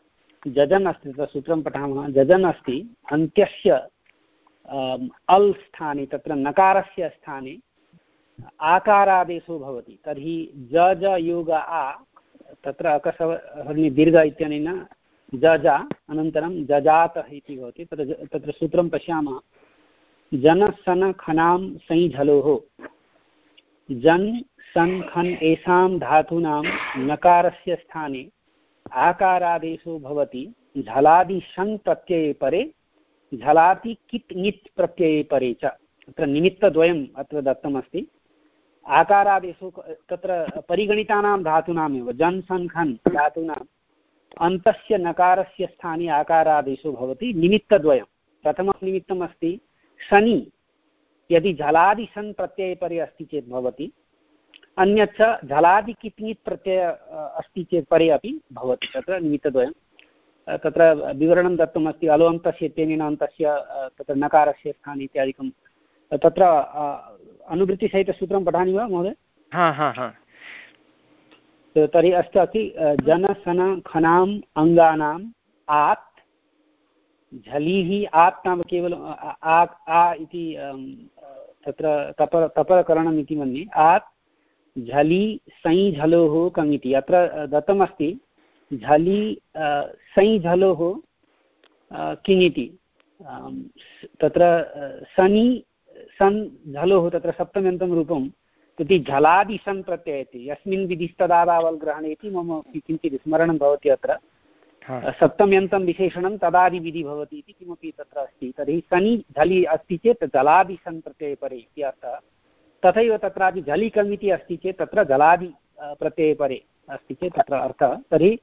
जजन् अस्ति, तत्र सूत्रं पठामः, जजन् अस्ति, अन्त्यस्य अल् स्थाने तत्र नकारस्य स्थाने आकारादेशो भवति, तर्हि ज ज योग आ तत्र अकसवर्णी दीर्घ इत्यनेन जजा अनन्तरं जजातः इति भवति। तत्र तत्र सूत्रं पश्यामः, जन सन खनां सञ् झलोः, जन् सन् खन् एषां धातूनां नकारस्य स्थाने आकारादेशो भवति झलादि शन् प्रत्यये परे झलाति कित् ङित् प्रत्यये परे च। तत्र निमित्तद्वयम् अत्र दत्तमस्ति। आकारादेशो तत्र परिगणितानां धातूनामेव जन् सन् खन् धातूनाम् अन्तस्य नकारस्य स्थाने आकारादेशो भवति निमित्तद्वयं। प्रथमं निमित्तम् अस्ति शनि, यदि झलादि सन् प्रत्यये परे अस्ति चेत् भवति, अन्यच्च झलादि कित् प्रत्यय अस्ति चेत् परे अपि भवति, तत्र निमित्तद्वयं। तत्र विवरणं दत्तमस्ति अलोऽन्तस्य इत्यनेन अन्तस्य तत्र नकारस्य स्थाने इत्यादिकं। तत्र अनुवृत्तिसहितसूत्रं पठामि वा महोदय? हा हा हा। तर्हि अस्तु अस्ति, जन सन खनाम् अङ्गानाम् आत्, झलीः आत् नाम केवलं आ आ इति तत्र तपर तपरकरणम् इति मन्ये, आत् झलि सञ् झलोः कम् इति अत्र दत्तमस्ति। झलि सञ् झलोः किङिति, तत्र सनि सन् झलोः तत्र सप्तम्यन्तं रूपं इति झलादि सन् प्रत्ययति, यस्मिन् विधिस्तदादावल् ग्रहणे इति मम किञ्चित् स्मरणं भवति। अत्र सप्तम्यन्तं विशेषणं तदादिविधि भवति इति किमपि तत्र अस्ति। तर्हि सनि झलि अस्ति चेत् जलादि सन् प्रत्यये परे इति अर्थः। तथैव तत्रापि झलि कम् इति अस्ति चेत् तत्र जलादि प्रत्यये परे अस्ति चेत् तत्र अर्थः। तर्हि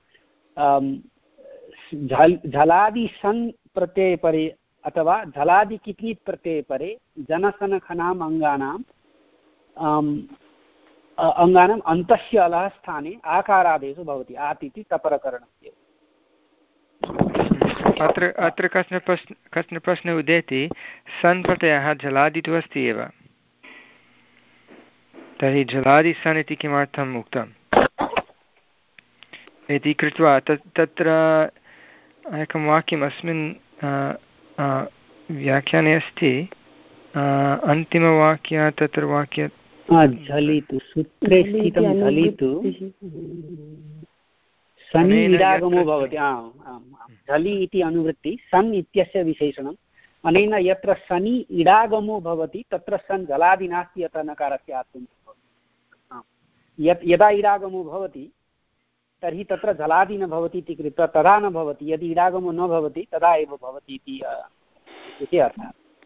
झल् झलादि सन् प्रत्यये परे अथवा झलादि कित् प्रत्यये परे जनसन खनाम् अङ्गानाम् अङ्गानाम् अन्तस्य अलः स्थाने आकारादेशो भवति, आत् इति तपरकरणस्य। अत्र अत्र कश्चन प्रश्न कश्चन प्रश्नः उदेति, सन् प्रत्ययः झलादि तु अस्ति एव, तर्हि झलादि सन् इति किमर्थम् उक्तम् इति कृत्वा तत् तत्र एकं वाक्यम् अस्मिन् व्याख्याने अस्ति, अन्तिमवाक्यात् तत्र वाक्य झलितु सूत्रे स्थितं झलितु सनि इडागमो भवति। आम् आम्, झलि इति अनुवृत्ति, सन् इत्यस्य विशेषणम्। अनेन यत्र सनि इडागमो भवति तत्र सन् जलादि नास्ति, यतः नकारस्य आत्मं भवति। यत् यदा इडागमो भवति तर्हि तत्र जलादि न भवति इति कृत्वा तदा न भवति, यदि इडागमो न भवति तदा एव भवति इति अर्थः।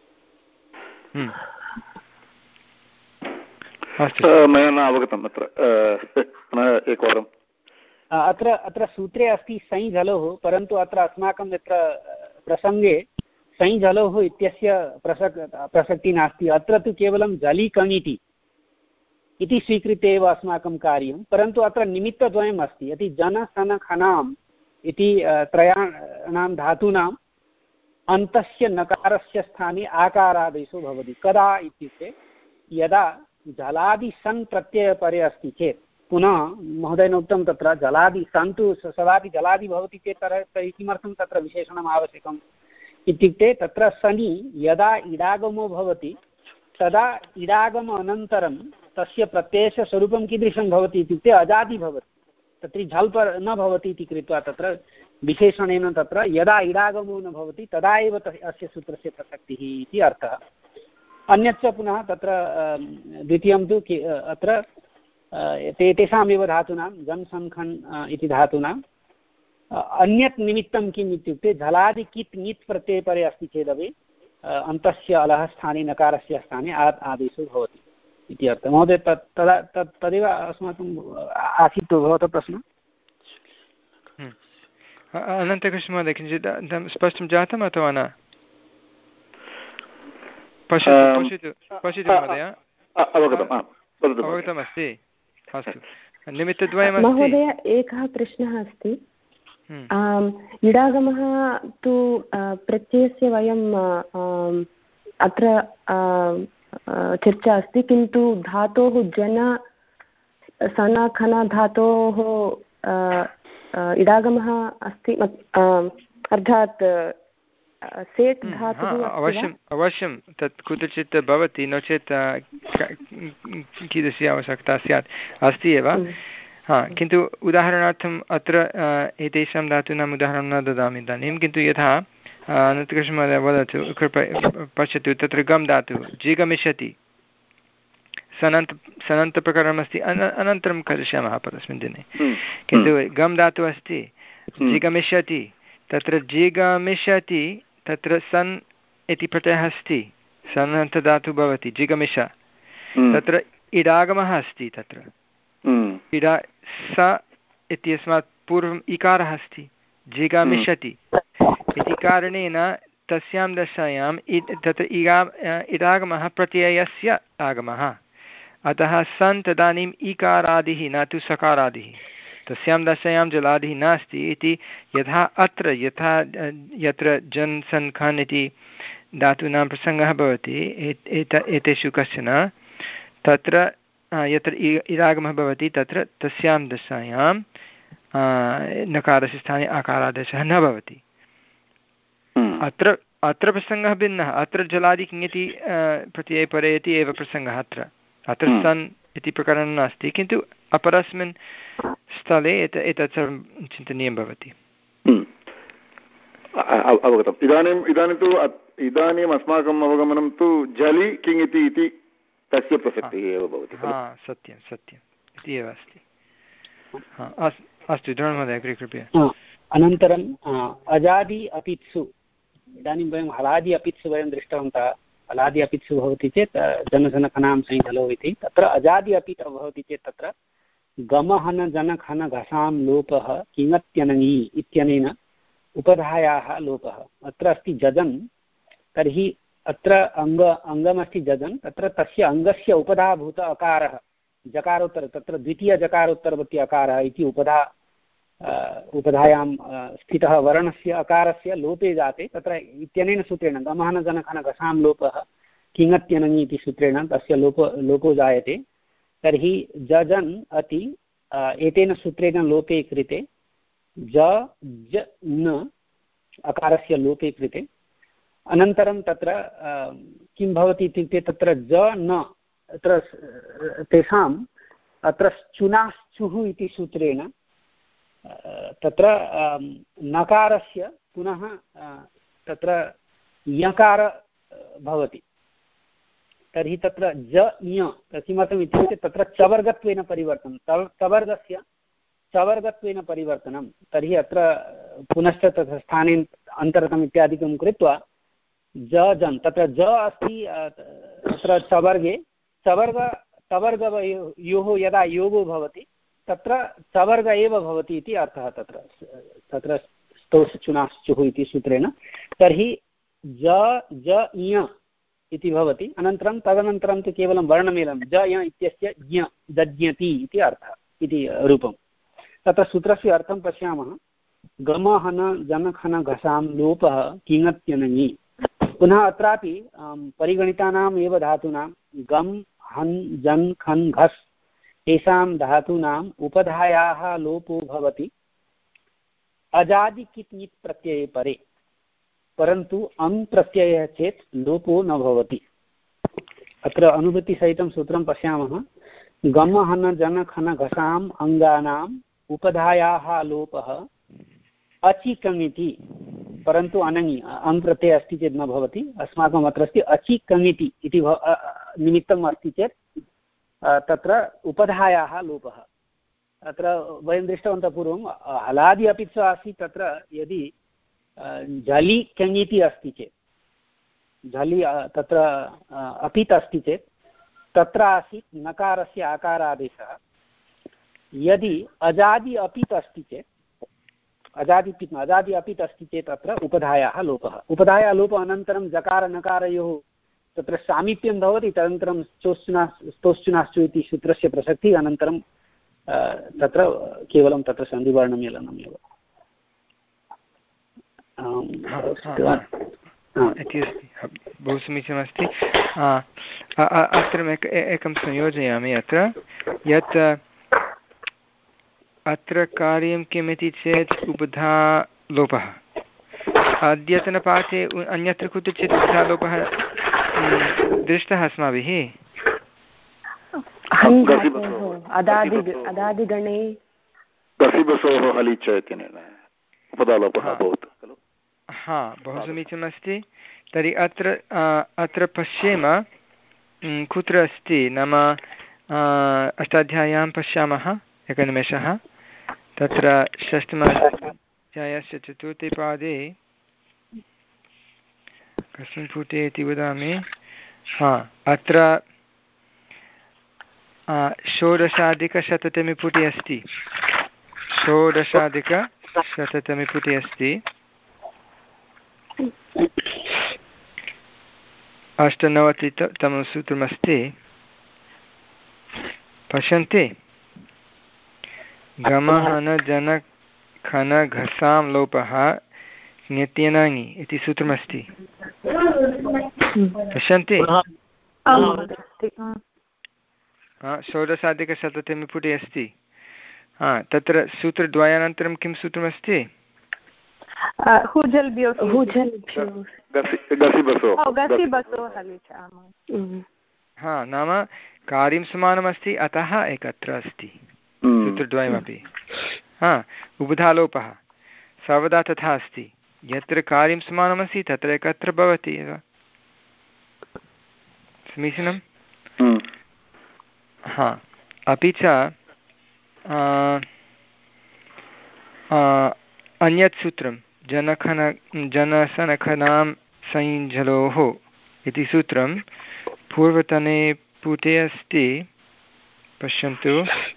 मया न अवगतम् अत्र पुनः एकवारम्। अत्र अत्र सूत्रे अस्ति सञ् झलोः, परन्तु अत्र अस्माकं यत्र प्रसङ्गे सञ् झलोः इत्यस्य प्रसक् प्रसक्तिः नास्ति। अत्र तु केवलं झलि कङिति इति स्वीकृत्य एव अस्माकं कार्यं, परन्तु अत्र निमित्तद्वयम् अस्ति। यदि जन सन खनाम् इति त्रयाणां धातूनाम् अन्तस्य नकारस्य स्थाने आकारादेशो भवति। कदा इत्युक्ते यदा जलादि सन् प्रत्यय परे अस्ति चेत्, पुनः महोदयेन उक्तं तत्र जलादि सन् तु सदापि जलादि भवति चेत् तर्हि किमर्थं तत्र विशेषणम् आवश्यकम् इत्युक्ते तत्र सनि यदा इडागमो भवति तदा इडागम अनन्तरं तस्य प्रत्ययस्य स्वरूपं कीदृशं भवति इत्युक्ते अजादि भवति, तत्र झल् पर न भवति इति कृत्वा तत्र विशेषणेन तत्र यदा इडागमो न भवति तदा एव अस्य सूत्रस्य प्रसक्तिः इति अर्थः। अन्यच्च पुनः तत्र द्वितीयं तु अत्र ते तेषामेव धातूनां जन् सन् खन् इति धातूनाम् अन्यत् निमित्तं किम् इत्युक्ते झलादि कित् ङित् प्रत्यये परे अस्ति चेदपि अन्तस्य अलः स्थाने नकारस्य स्थाने आत् आदेशो भवति इति अर्थः। महोदय तत् तदा तत् तदेव अस्माकम् आसीत् भवतः प्रश्नः। अनन्तकृष्णमहोदय किञ्चित् स्पष्टं जातम् अथवा न? पश्यतु पश्यतु पश्यतु महोदय, अवगतमस्ति? अस्तु, निमित्तद्वयमस्ति। महोदय एकः प्रश्नः अस्ति। इडागमः तु प्रत्ययस्य वयं अत्र चर्चा अस्ति, किन्तु धातोः जन सन खन धातोः इडागमः अस्ति अर्थात् सेट् धातुः अवश्यम् अवश्यं तत् कुत्रचित् भवति नो चेत् कीदृशी आवश्यकता स्यात् अस्ति एव हा किन्तु उदाहरणार्थम् अत्र एतेषां धातूनाम् उदाहरणं न ददामि इदानीं किन्तु यथा अनन्तकृष्णमहोदय वदतु कृपया पश्यतु तत्र गम् धातुः जिगमिष्यति सनन्त सनन्तप्रकरणमस्ति अन अनन्तरं करिष्यामः परस्मिन् दिने किन्तु गम् धातुः अस्ति जिगमिष्यति तत्र जिगमिष्यति तत्र सन् इति प्रत्ययः अस्ति सनन्तधातुः भवति जिगमिष तत्र इडागमः अस्ति तत्र इडा स इत्यस्मात् पूर्वम् इकारः अस्ति जिगमिष्यति इति कारणेन तस्यां दशायां तत्र इगा इडागमः प्रत्ययस्य आगमः अतः सन् तदानीम् इकारादिः न तु सकारादिः तस्यां दशायां जलादिः नास्ति इति यथा अत्र यथा यत्र जन् सन् खन् इति धातूनां प्रसङ्गः भवति एत एतेषु कश्चन तत्र यत्र इडागमः भवति तत्र तस्यां दशायां नकारस्य स्थाने आकारादेशः न भवति अत्र अत्र प्रसङ्गः भिन्नः अत्र जलादि किङिति प्रत्यये परे इति एव प्रसङ्गः अत्र अत्र सन् इति प्रकरणं नास्ति किन्तु अपरस्मिन् स्थले एत एतत् सर्वं चिन्तनीयं भवति अवगतम् इदानीम् इदानीं तु इदानीम् अस्माकम् अवगमनं तु जलि किङिति इति तस्य प्रसक्तिः एव भवति सत्यं सत्यम् इति एव अस्ति अस्तु धन्यवादः अग्रे कृपया अनन्तरम् अजादि अपित्सु इदानीं वयं हलादि अपित्सु वयं दृष्टवन्तः हलादि अपित्सु भवति चेत् जनसनखनां संहलो इति तत्र अजादि अपित् भवति चेत् तत्र गमहन जनखन घसां लोपः किङत्यनङि इत्यनेन उपधायाः लोपः अत्र अस्ति जजन् तर्हि अत्र अङ्ग अङ्गमस्ति जजन् तत्र तस्य अङ्गस्य उपधाभूत अकारः जकारोत्तर तत्र द्वितीयजकारोत्तरवर्ती अकारः इति उपधा उपधायां स्थितः वर्णस्य अकारस्य लोपे जाते तत्र इत्यनेन सूत्रेण गमहन जनखन घसां लोपः किङत्यनङि इति सूत्रेण तस्य लोप लोपो जायते तर्हि जजन् अति एतेन सूत्रेण लोपे कृते ज ज न अकारस्य लोपे कृते अनन्तरं तत्र किं भवति इत्युक्ते तत्र ज न अत्र तेषाम् अत्र चुनाश्चुः इति सूत्रेण तत्र नकारस्य पुनः तत्र यकार भवति तर्हि तत्र ज ञ किमर्थम् इत्युक्ते तत्र चवर्गत्वेन परिवर्तनं चवर्गस्य चवर्गत्वेन परिवर्तनं तर्हि अत्र पुनश्च तत्र स्थाने अन्तरतम् इत्यादिकं कृत्वा ज जन् तत्र ज अस्ति तत्र चवर्गे चवर्ग चवर्गयोः यदा योगो भवति तत्र चवर्ग एव भवति इति अर्थः तत्र तत्र स्तोस् चुनाश्चुः इति सूत्रेण तर्हि ज ज ञ इति भवति अनन्तरं तदनन्तरं तु केवलं वर्णमेलनं ज य इत्यस्य ज्ञ दज्ञति इति अर्थः इति रूपं तत्र सूत्रस्य अर्थं पश्यामः गमहन जनखन घसां लोपः किङत्यनङि पुनः अत्रापि परिगणितानाम् एव धातूनां गम् हन् जन् खन् घस् तेषां धातूनाम् उपधायाः लोपो भवति अजादि कित् नित् प्रत्यये परे परन्तु अङ् प्रत्ययः चेत् लोपो न भवति अत्र अनुभूतिसहितं सूत्रं पश्यामः गमहन जनखन घसाम् अङ्गानाम् उपधायाः लोपः अचिकङिति परन्तु अनङि अङ् प्रत्ययः अस्ति चेत् न भवति अस्माकम् अत्र अस्ति अचिकङिति इति निमित्तम् अस्ति चेत् तत्र उपधायाः लोपः अत्र वयं दृष्टवन्तः पूर्वं हलादि अपि च आसीत् तत्र यदि झलि कङिति अस्ति चेत् झलि तत्र अपित् अस्ति चेत् तत्र आसीत् नकारस्य आकारादेशः यदि अजादि अपित् अस्ति चेत् अजादि अजादि अपित् अस्ति चेत् अत्र उपधायाः लोपः उपधायाः लोपः अनन्तरं जकार नकारयोः तत्र सामीप्यं भवति तदनन्तरं स्तोश्चुना स्तोश्चुनाश्चु इति सूत्रस्य प्रसक्तिः अनन्तरं तत्र केवलं तत्र सन्धिवर्णमेलनम् एव इति अस्ति बहु समीचीनमस्ति अत्र एकं संयोजयामि अत्र यत् अत्र कार्यं किमिति चेत् उपधा लोपः। अद्यतनपाठे अन्यत्र कुत्रचित् उपधा लोपः दृष्टः अस्माभिः। हा, बहु समीचीनमस्ति। तर्हि अत्र अत्र पश्येम कुत्र अस्ति नाम अष्टाध्याय्यां पश्यामः। एकनिमेषः। तत्र षष्ठमाध्यायस्य चतुर्थे पादे कस्मिन् पुटे इति वदामि। हा, अत्र षोडशाधिकशततमे पुटे अस्ति। षोडशाधिकशततमे पुटे अस्ति। अष्टनवतितमं सूत्रमस्ति। पश्यन्ति? गमहन जन खन घसां लोपः ज्ञत्यनाङि इति सूत्रमस्ति। पश्यन्ति? षोडशाधिकशततमे पुटे अस्ति। हा, तत्र सूत्रद्वयानन्तरं किं सूत्रमस्ति? हा, नाम कार्यं समानमस्ति, अतः एकत्र अस्ति सूत्रद्वयमपि। हा, उपधालोपः सर्वदा तथा अस्ति। यत्र कार्यं समानमस्ति तत्र एकत्र भवति एव। समीचीनं? हा, अपि च अन्यत् सूत्रं जनखन जनसनखनां संजलोः इति सूत्रं पूर्वतने पुटे अस्ति। पश्यन्तु।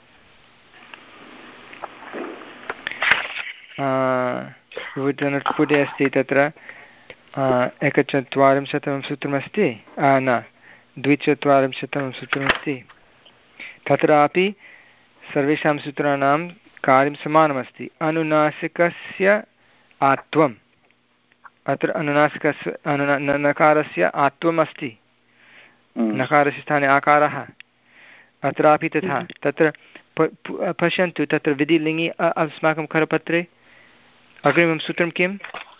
पूर्वतनपुटे अस्ति। तत्र एकचत्वारिंशतमं सूत्रमस्ति। न, द्विचत्वारिंशतमं सूत्रमस्ति। तत्रापि सर्वेषां सूत्राणां कार्यं समानमस्ति। अनुनासिकस्य आत्वम्। अत्र अनुनासिकस्य अनुना नकारस्य आत्वम् अस्ति। नकारस्य स्थाने आकारः। अत्रापि तथा। तत्र पश्यन्तु, तत्र विधिलिङ्गि अस्माकं करपत्रे अग्रिमं सूत्रं किम्?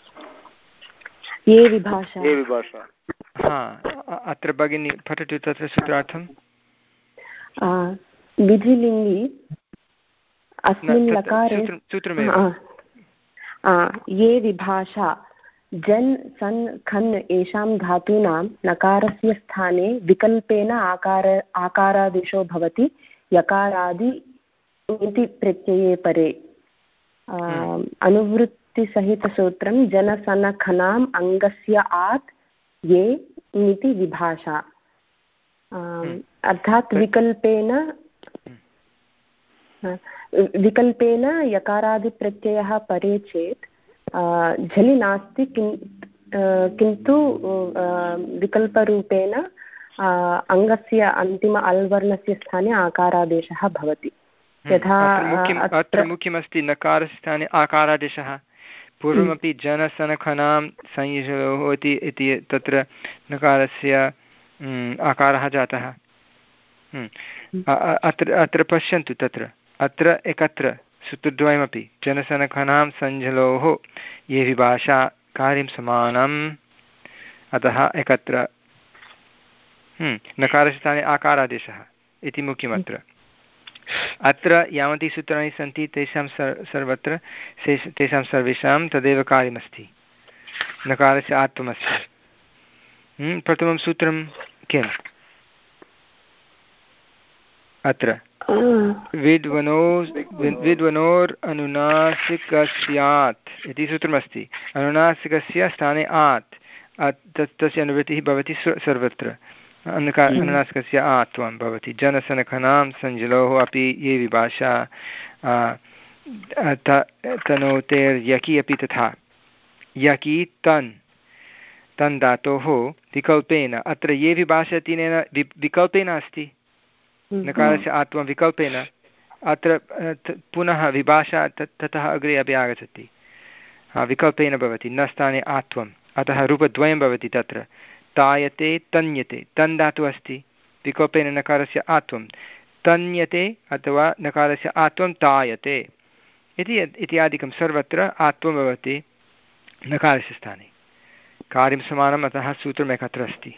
ये विभाषा। हा, अत्र भगिनी पठतु तत्र सूत्रार्थं। विधिलिङ्गि अस्मिन् लकारे सूत्रमेव ये विभाषा जन् सन् खन् एषां धातूनां नकारस्य स्थाने विकल्पेन आकार आकारादेशो भवति यकारादि इति प्रत्यये परे। अनुवृत्तिसहितसूत्रं जनसनखनाम् अङ्गस्य आत् ये इति विभाषा। अर्थात् विकल्पेन विकल्पेन यकारादिप्रत्ययः परे चेत् झलि नास्ति, किन्तु विकल्परूपेण अङ्गस्य अन्तिम अल्वर्णस्य स्थाने आकारादेशः भवति। यथा अत्र मुख्यमस्ति नकारस्य स्थाने आकारादेशः। पूर्वमपि जनसनखनां संयोजोः इति तत्र नकारस्य आकारः जातः। अत्र अत्र पश्यन्तु, तत्र अत्र एकत्र सूत्रद्वयमपि जनसनखनां संजलोः ये विभाषा कार्यं समानम्, अतः एकत्र नकारस्य स्थाने आकारादेशः इति मुख्यमत्र। अत्र यावन्ति सूत्राणि सन्ति तेषां सर्वत्र तेषां सर्वेषां तदेव कार्यमस्ति। नकारस्य आत्वमस्ति। प्रथमं सूत्रं किम्? अत्र विद्वनो विद्वनोर् अनुनासिकस्यात् इति सूत्रमस्ति। अनुनासिकस्य स्थाने आत्, तस्य अनुवृत्तिः भवति सर्वत्र। अनुनासिकस्य आत्वं भवति। जनसनखनां संजलोः अपि ये विभाषा तनोतेर्यकि अपि तथा। यकि तन् तन् धातोः विकल्पेन, अत्र ये विभाषा तिनेन विकल्पेन अस्ति। नकारस्य आत्वं विकल्पेन। अत्र पुनः विभाषा ततः अग्रे अपि आगच्छति। विकल्पेन भवति न स्थाने आत्वम्, अतः रूपद्वयं भवति तत्र। तायते तन्यते, तन् धातुः अस्ति, विकल्पेन नकारस्य आत्वं। तन्यते अथवा नकारस्य आत्वं तायते, इति इत्यादिकं सर्वत्र आत्वं भवति नकारस्य स्थाने। कार्यं समानम्, अतः सूत्रम् एकत्र अस्ति।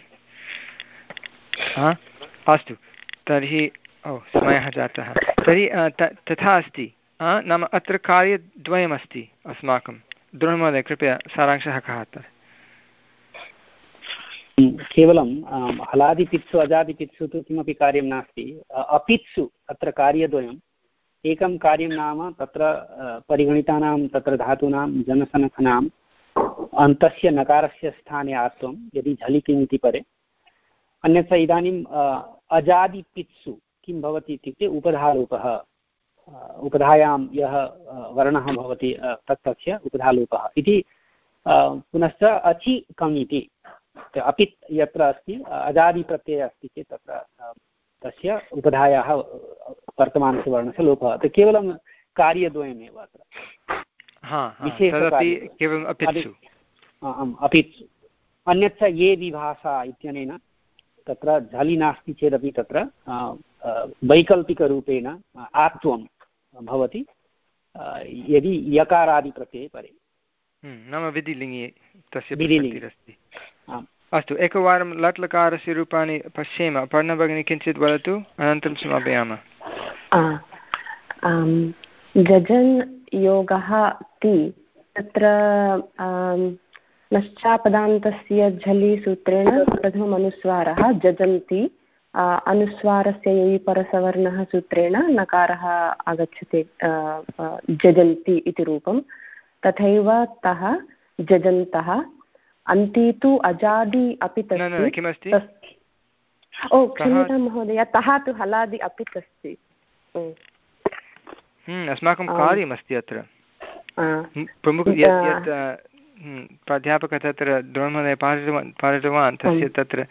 अस्तु, तर्हि ओ समयः जातः। तर्हि तथा अस्ति, नाम अत्र कार्यद्वयमस्ति अस्माकं। द्रोणमहोदय, कृपया सारांशः कः अत्र? केवलं हलादिपित्सु अजादिपित्सु तु किमपि कार्यं नास्ति। अपित्सु अत्र कार्यद्वयम्। एकं कार्यं नाम तत्र परिगणितानां तत्र धातूनां जनसनखनाम् अन्तस्य नकारस्य स्थाने आत्वं यदि झलि किम् इति परे। अन्यथा इदानीम् अजादिपित्सु किं भवति इत्युक्ते उपधालोपः। उपधायां यः वर्णः भवति तत् तस्य उपधालोपः इति। पुनश्च अचि कम् इति अपित् यत्र अस्ति अजादिप्रत्ययः अस्ति चेत् तत्र तस्य उपधायाः वर्तमानस्य वर्णस्य लोपः। केवलं कार्यद्वयमेव अत्र विशेषकार्यम् अपित्सु। अन्यच्च ये विभाषा इत्यनेन तत्र झलि नास्ति चेदपि तत्र वैकल्पिकरूपेण आत्वं भवति यदि यकारादिप्रत्यये परे, नाम विधिलिङ्गे तस्य विधिलिङ्गेरस्ति। अस्तु, एकवारं लट् लकारस्य रूपाणि पश्येम। पर्णा भगिनी किञ्चित् वदतु, अनन्तरं समापयामः। जजन् योगः ति तत्र नश्चापदान्तस्य झलि सूत्रेण प्रथमम् अनुस्वारः जजन्ति, अनुस्वारस्य ययि परसवर्णः सूत्रेण नकारः आगच्छति जजन्ति इति रूपं। तथैव तः जजन्तः, अन्ति तु अजादि अपि तस्ति। ओ क्षम्यतां महोदय, तः तु हलादि अपि अस्ति। अस्माकं कार्यमस्ति अत्र प्रमुख यत् प्राध्यापकः तत्र द्रोणमहोदय पाठितवान् पाठितवान् तस्य तत्र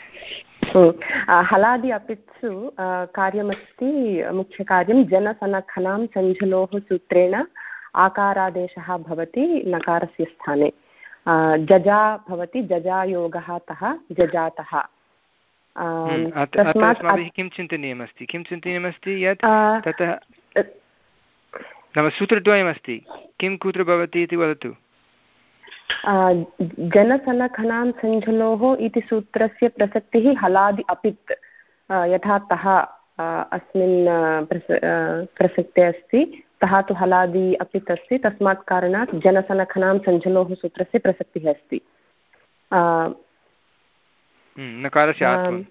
हलादि अपित्सु कार्यमस्ति। मुख्यकार्यं जनसनखनां सञ्झलोः सूत्रेण आकारादेशः भवति नकारस्य स्थाने। जजा भवति, जजायोगः तः जजातः। अस्माभिः किं चिन्तनीयमस्ति किं चिन्तनीयमस्ति यत् ततः नाम सूत्रद्वयमस्ति, किं कुत्र भवति इति वदतु। जनसनखनां सञ्झलोः इति सूत्रस्य प्रसक्तिः हलादि अपित्, यथा तः अस्मिन् प्रसक्ते अस्ति, तः तु हलादि अपित् अस्ति। तस्मात् कारणात् जनसनखनां सञ्झलोः सूत्रस्य प्रसक्तिः अस्ति। नकारस्य आत्वं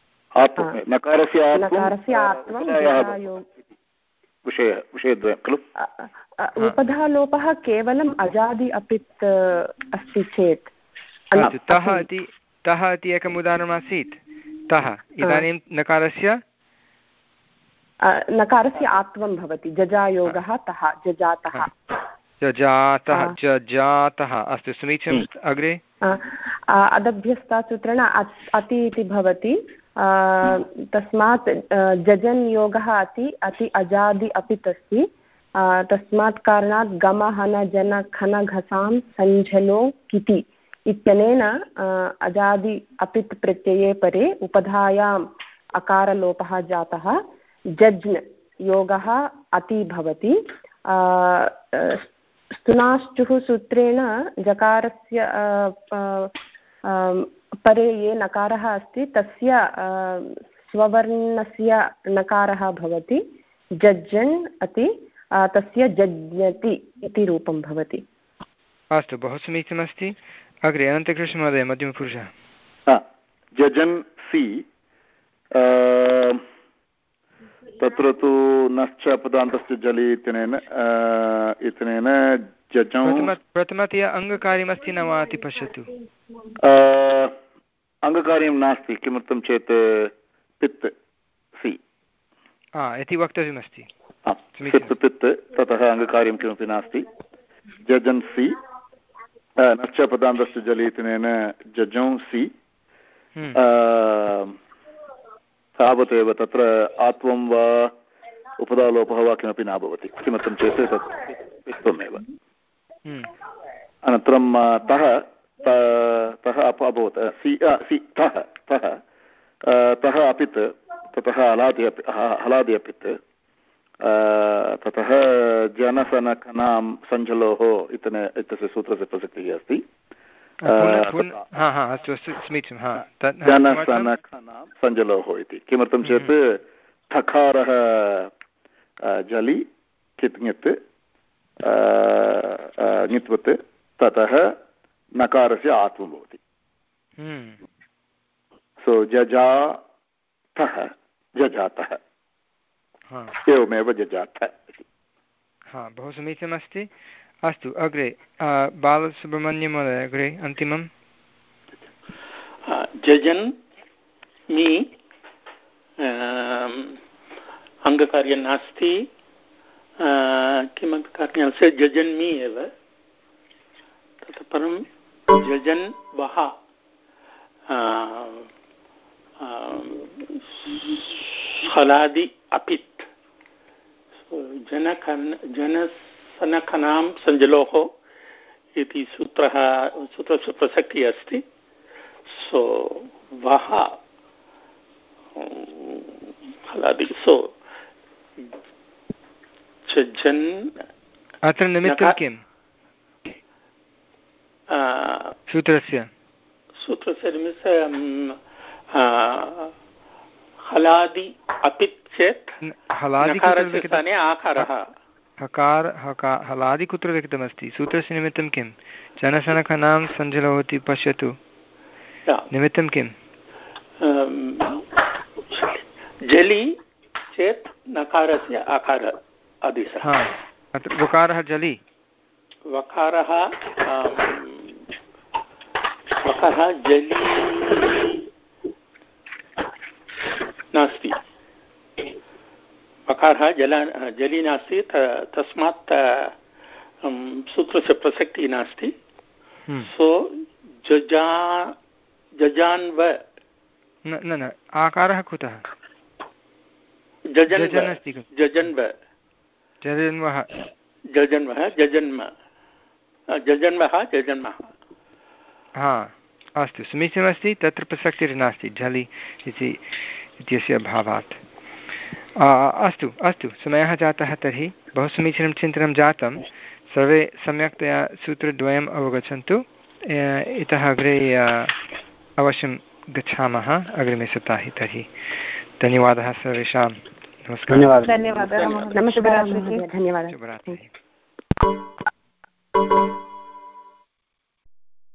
विषयद्वयं खलु। उपधालोपः केवलम् अजादि अपित् अस्ति चेत् तः इति तः इति एकम् उदाहरणमासीत्। तः इदानीं नकारस्य नकारस्य आत्वं भवति, जजायोगः तः जजातः जजातः जजातः। अस्तु, समीचीनम्। अग्रे अदभ्यस्तात् सूत्रेण अति इति भवति। तस्मात् जजन् योगः अति अति अजादि अपित् अस्ति। तस्मात् कारणात् गम हन जन खन घसां सञ्झलो किति इत्यनेन अजादि अपित् प्रत्यये परे उपधायाम् अकारलोपः जातः। जज्न् योगः अति भवति। स्तुनाश्चुः सूत्रेण जकारस्य परे ये नकारः अस्ति तस्य स्ववर्णस्य नकारः भवति। जज्जन् अति तस्य जज्ञति इति रूपं भवति। अस्तु, बहु समीचीनमस्ति। अग्रे अनन्तकृष्णमहोदय, मध्यमपुरुषः। जजन् सि तत्र तु नश्च पदान्तस्य जलि इत्यनेन इत्यनेन जजौ प्रथमतया अङ्गकार्यमस्ति न वा इति पश्यतु। अङ्गकार्यं नास्ति। किमर्थं चेत् पित् सि इति वक्तव्यमस्ति। पित् पित् ततः अङ्गकार्यं किमपि नास्ति। जजन् सि नश्च पदान्तस्य जलि इत्यनेन जजौ सि तावदेव। तत्र आत्वं वा उपधालोपः वा किमपि न भवति। किमर्थं चेत् तत् पित्वमेव। अनन्तरं तः तः अभवत् सि सि तः तः तः अपित् ततः हलादि अपि हलादि अपित् ततः जनसनखनां सञ्जलोः इतने इत्यस्य सूत्रस्य प्रसक्तिः अस्ति जनसनखनां सञ्जलोः इति किमर्थं चेत् ठकारः जलि कित् ङित् ङित्वत् ततः नकारस्य आत्मं भवति सो जजातः जजातः एवमेव जजात इति हा बहु समीचीनमस्ति अस्तु अग्रे बालसुब्रह्मण्यं महोदय अग्रे अन्तिमं जजन् मी अङ्गकार्यं नास्ति किमपि कार्यम् अस्ति जजन्मि एव ततः परं जजन् वः हलादि अपित् जनखन् जनसनखनां सञ्जलोः इति सूत्रः सूत्रस्य प्रसक्तिः अस्ति सो वः हलादि सो जन् अत्र निमित्तं किं सूत्रस्य सूत्रस्य निमित्तं हलादि अपित् चेत् हलादि स्थाने आकारः हकार हकार हलादि कुत्र लिखितमस्ति सूत्रस्य निमित्तं किं जनसनखनां सञ्जलोति पश्यतु निमित्तं किं जलि चेत् नकारस्य आकार आदेशः अत्र वकारः जलि वकारः वकारः जलि नास्ति वकारः जल जलि नास्ति तस्मात् सूत्रस्य प्रसक्तिः नास्ति सो जजा जजान्व न न आकारः कुतः जजन्व जजन्व जजन्वः जजन्वः जजन्म जजन्वः जजन्मः हा अस्तु समीचीनमस्ति तत्र प्रसक्तिर्नास्ति झलि इति इत्यस्य भावात् अस्तु अस्तु समयः जातः तर्हि बहु समीचीनं चिन्तनं जातं सर्वे सम्यक्तया सूत्रद्वयम् अवगच्छन्तु इतः अग्रे अवश्यं गच्छामः अग्रिमे सप्ताहे तर्हि धन्यवादः सर्वेषां नमस्कारः धन्यवादः धन्यवादः शुभरात्रिः शुभरात्रिः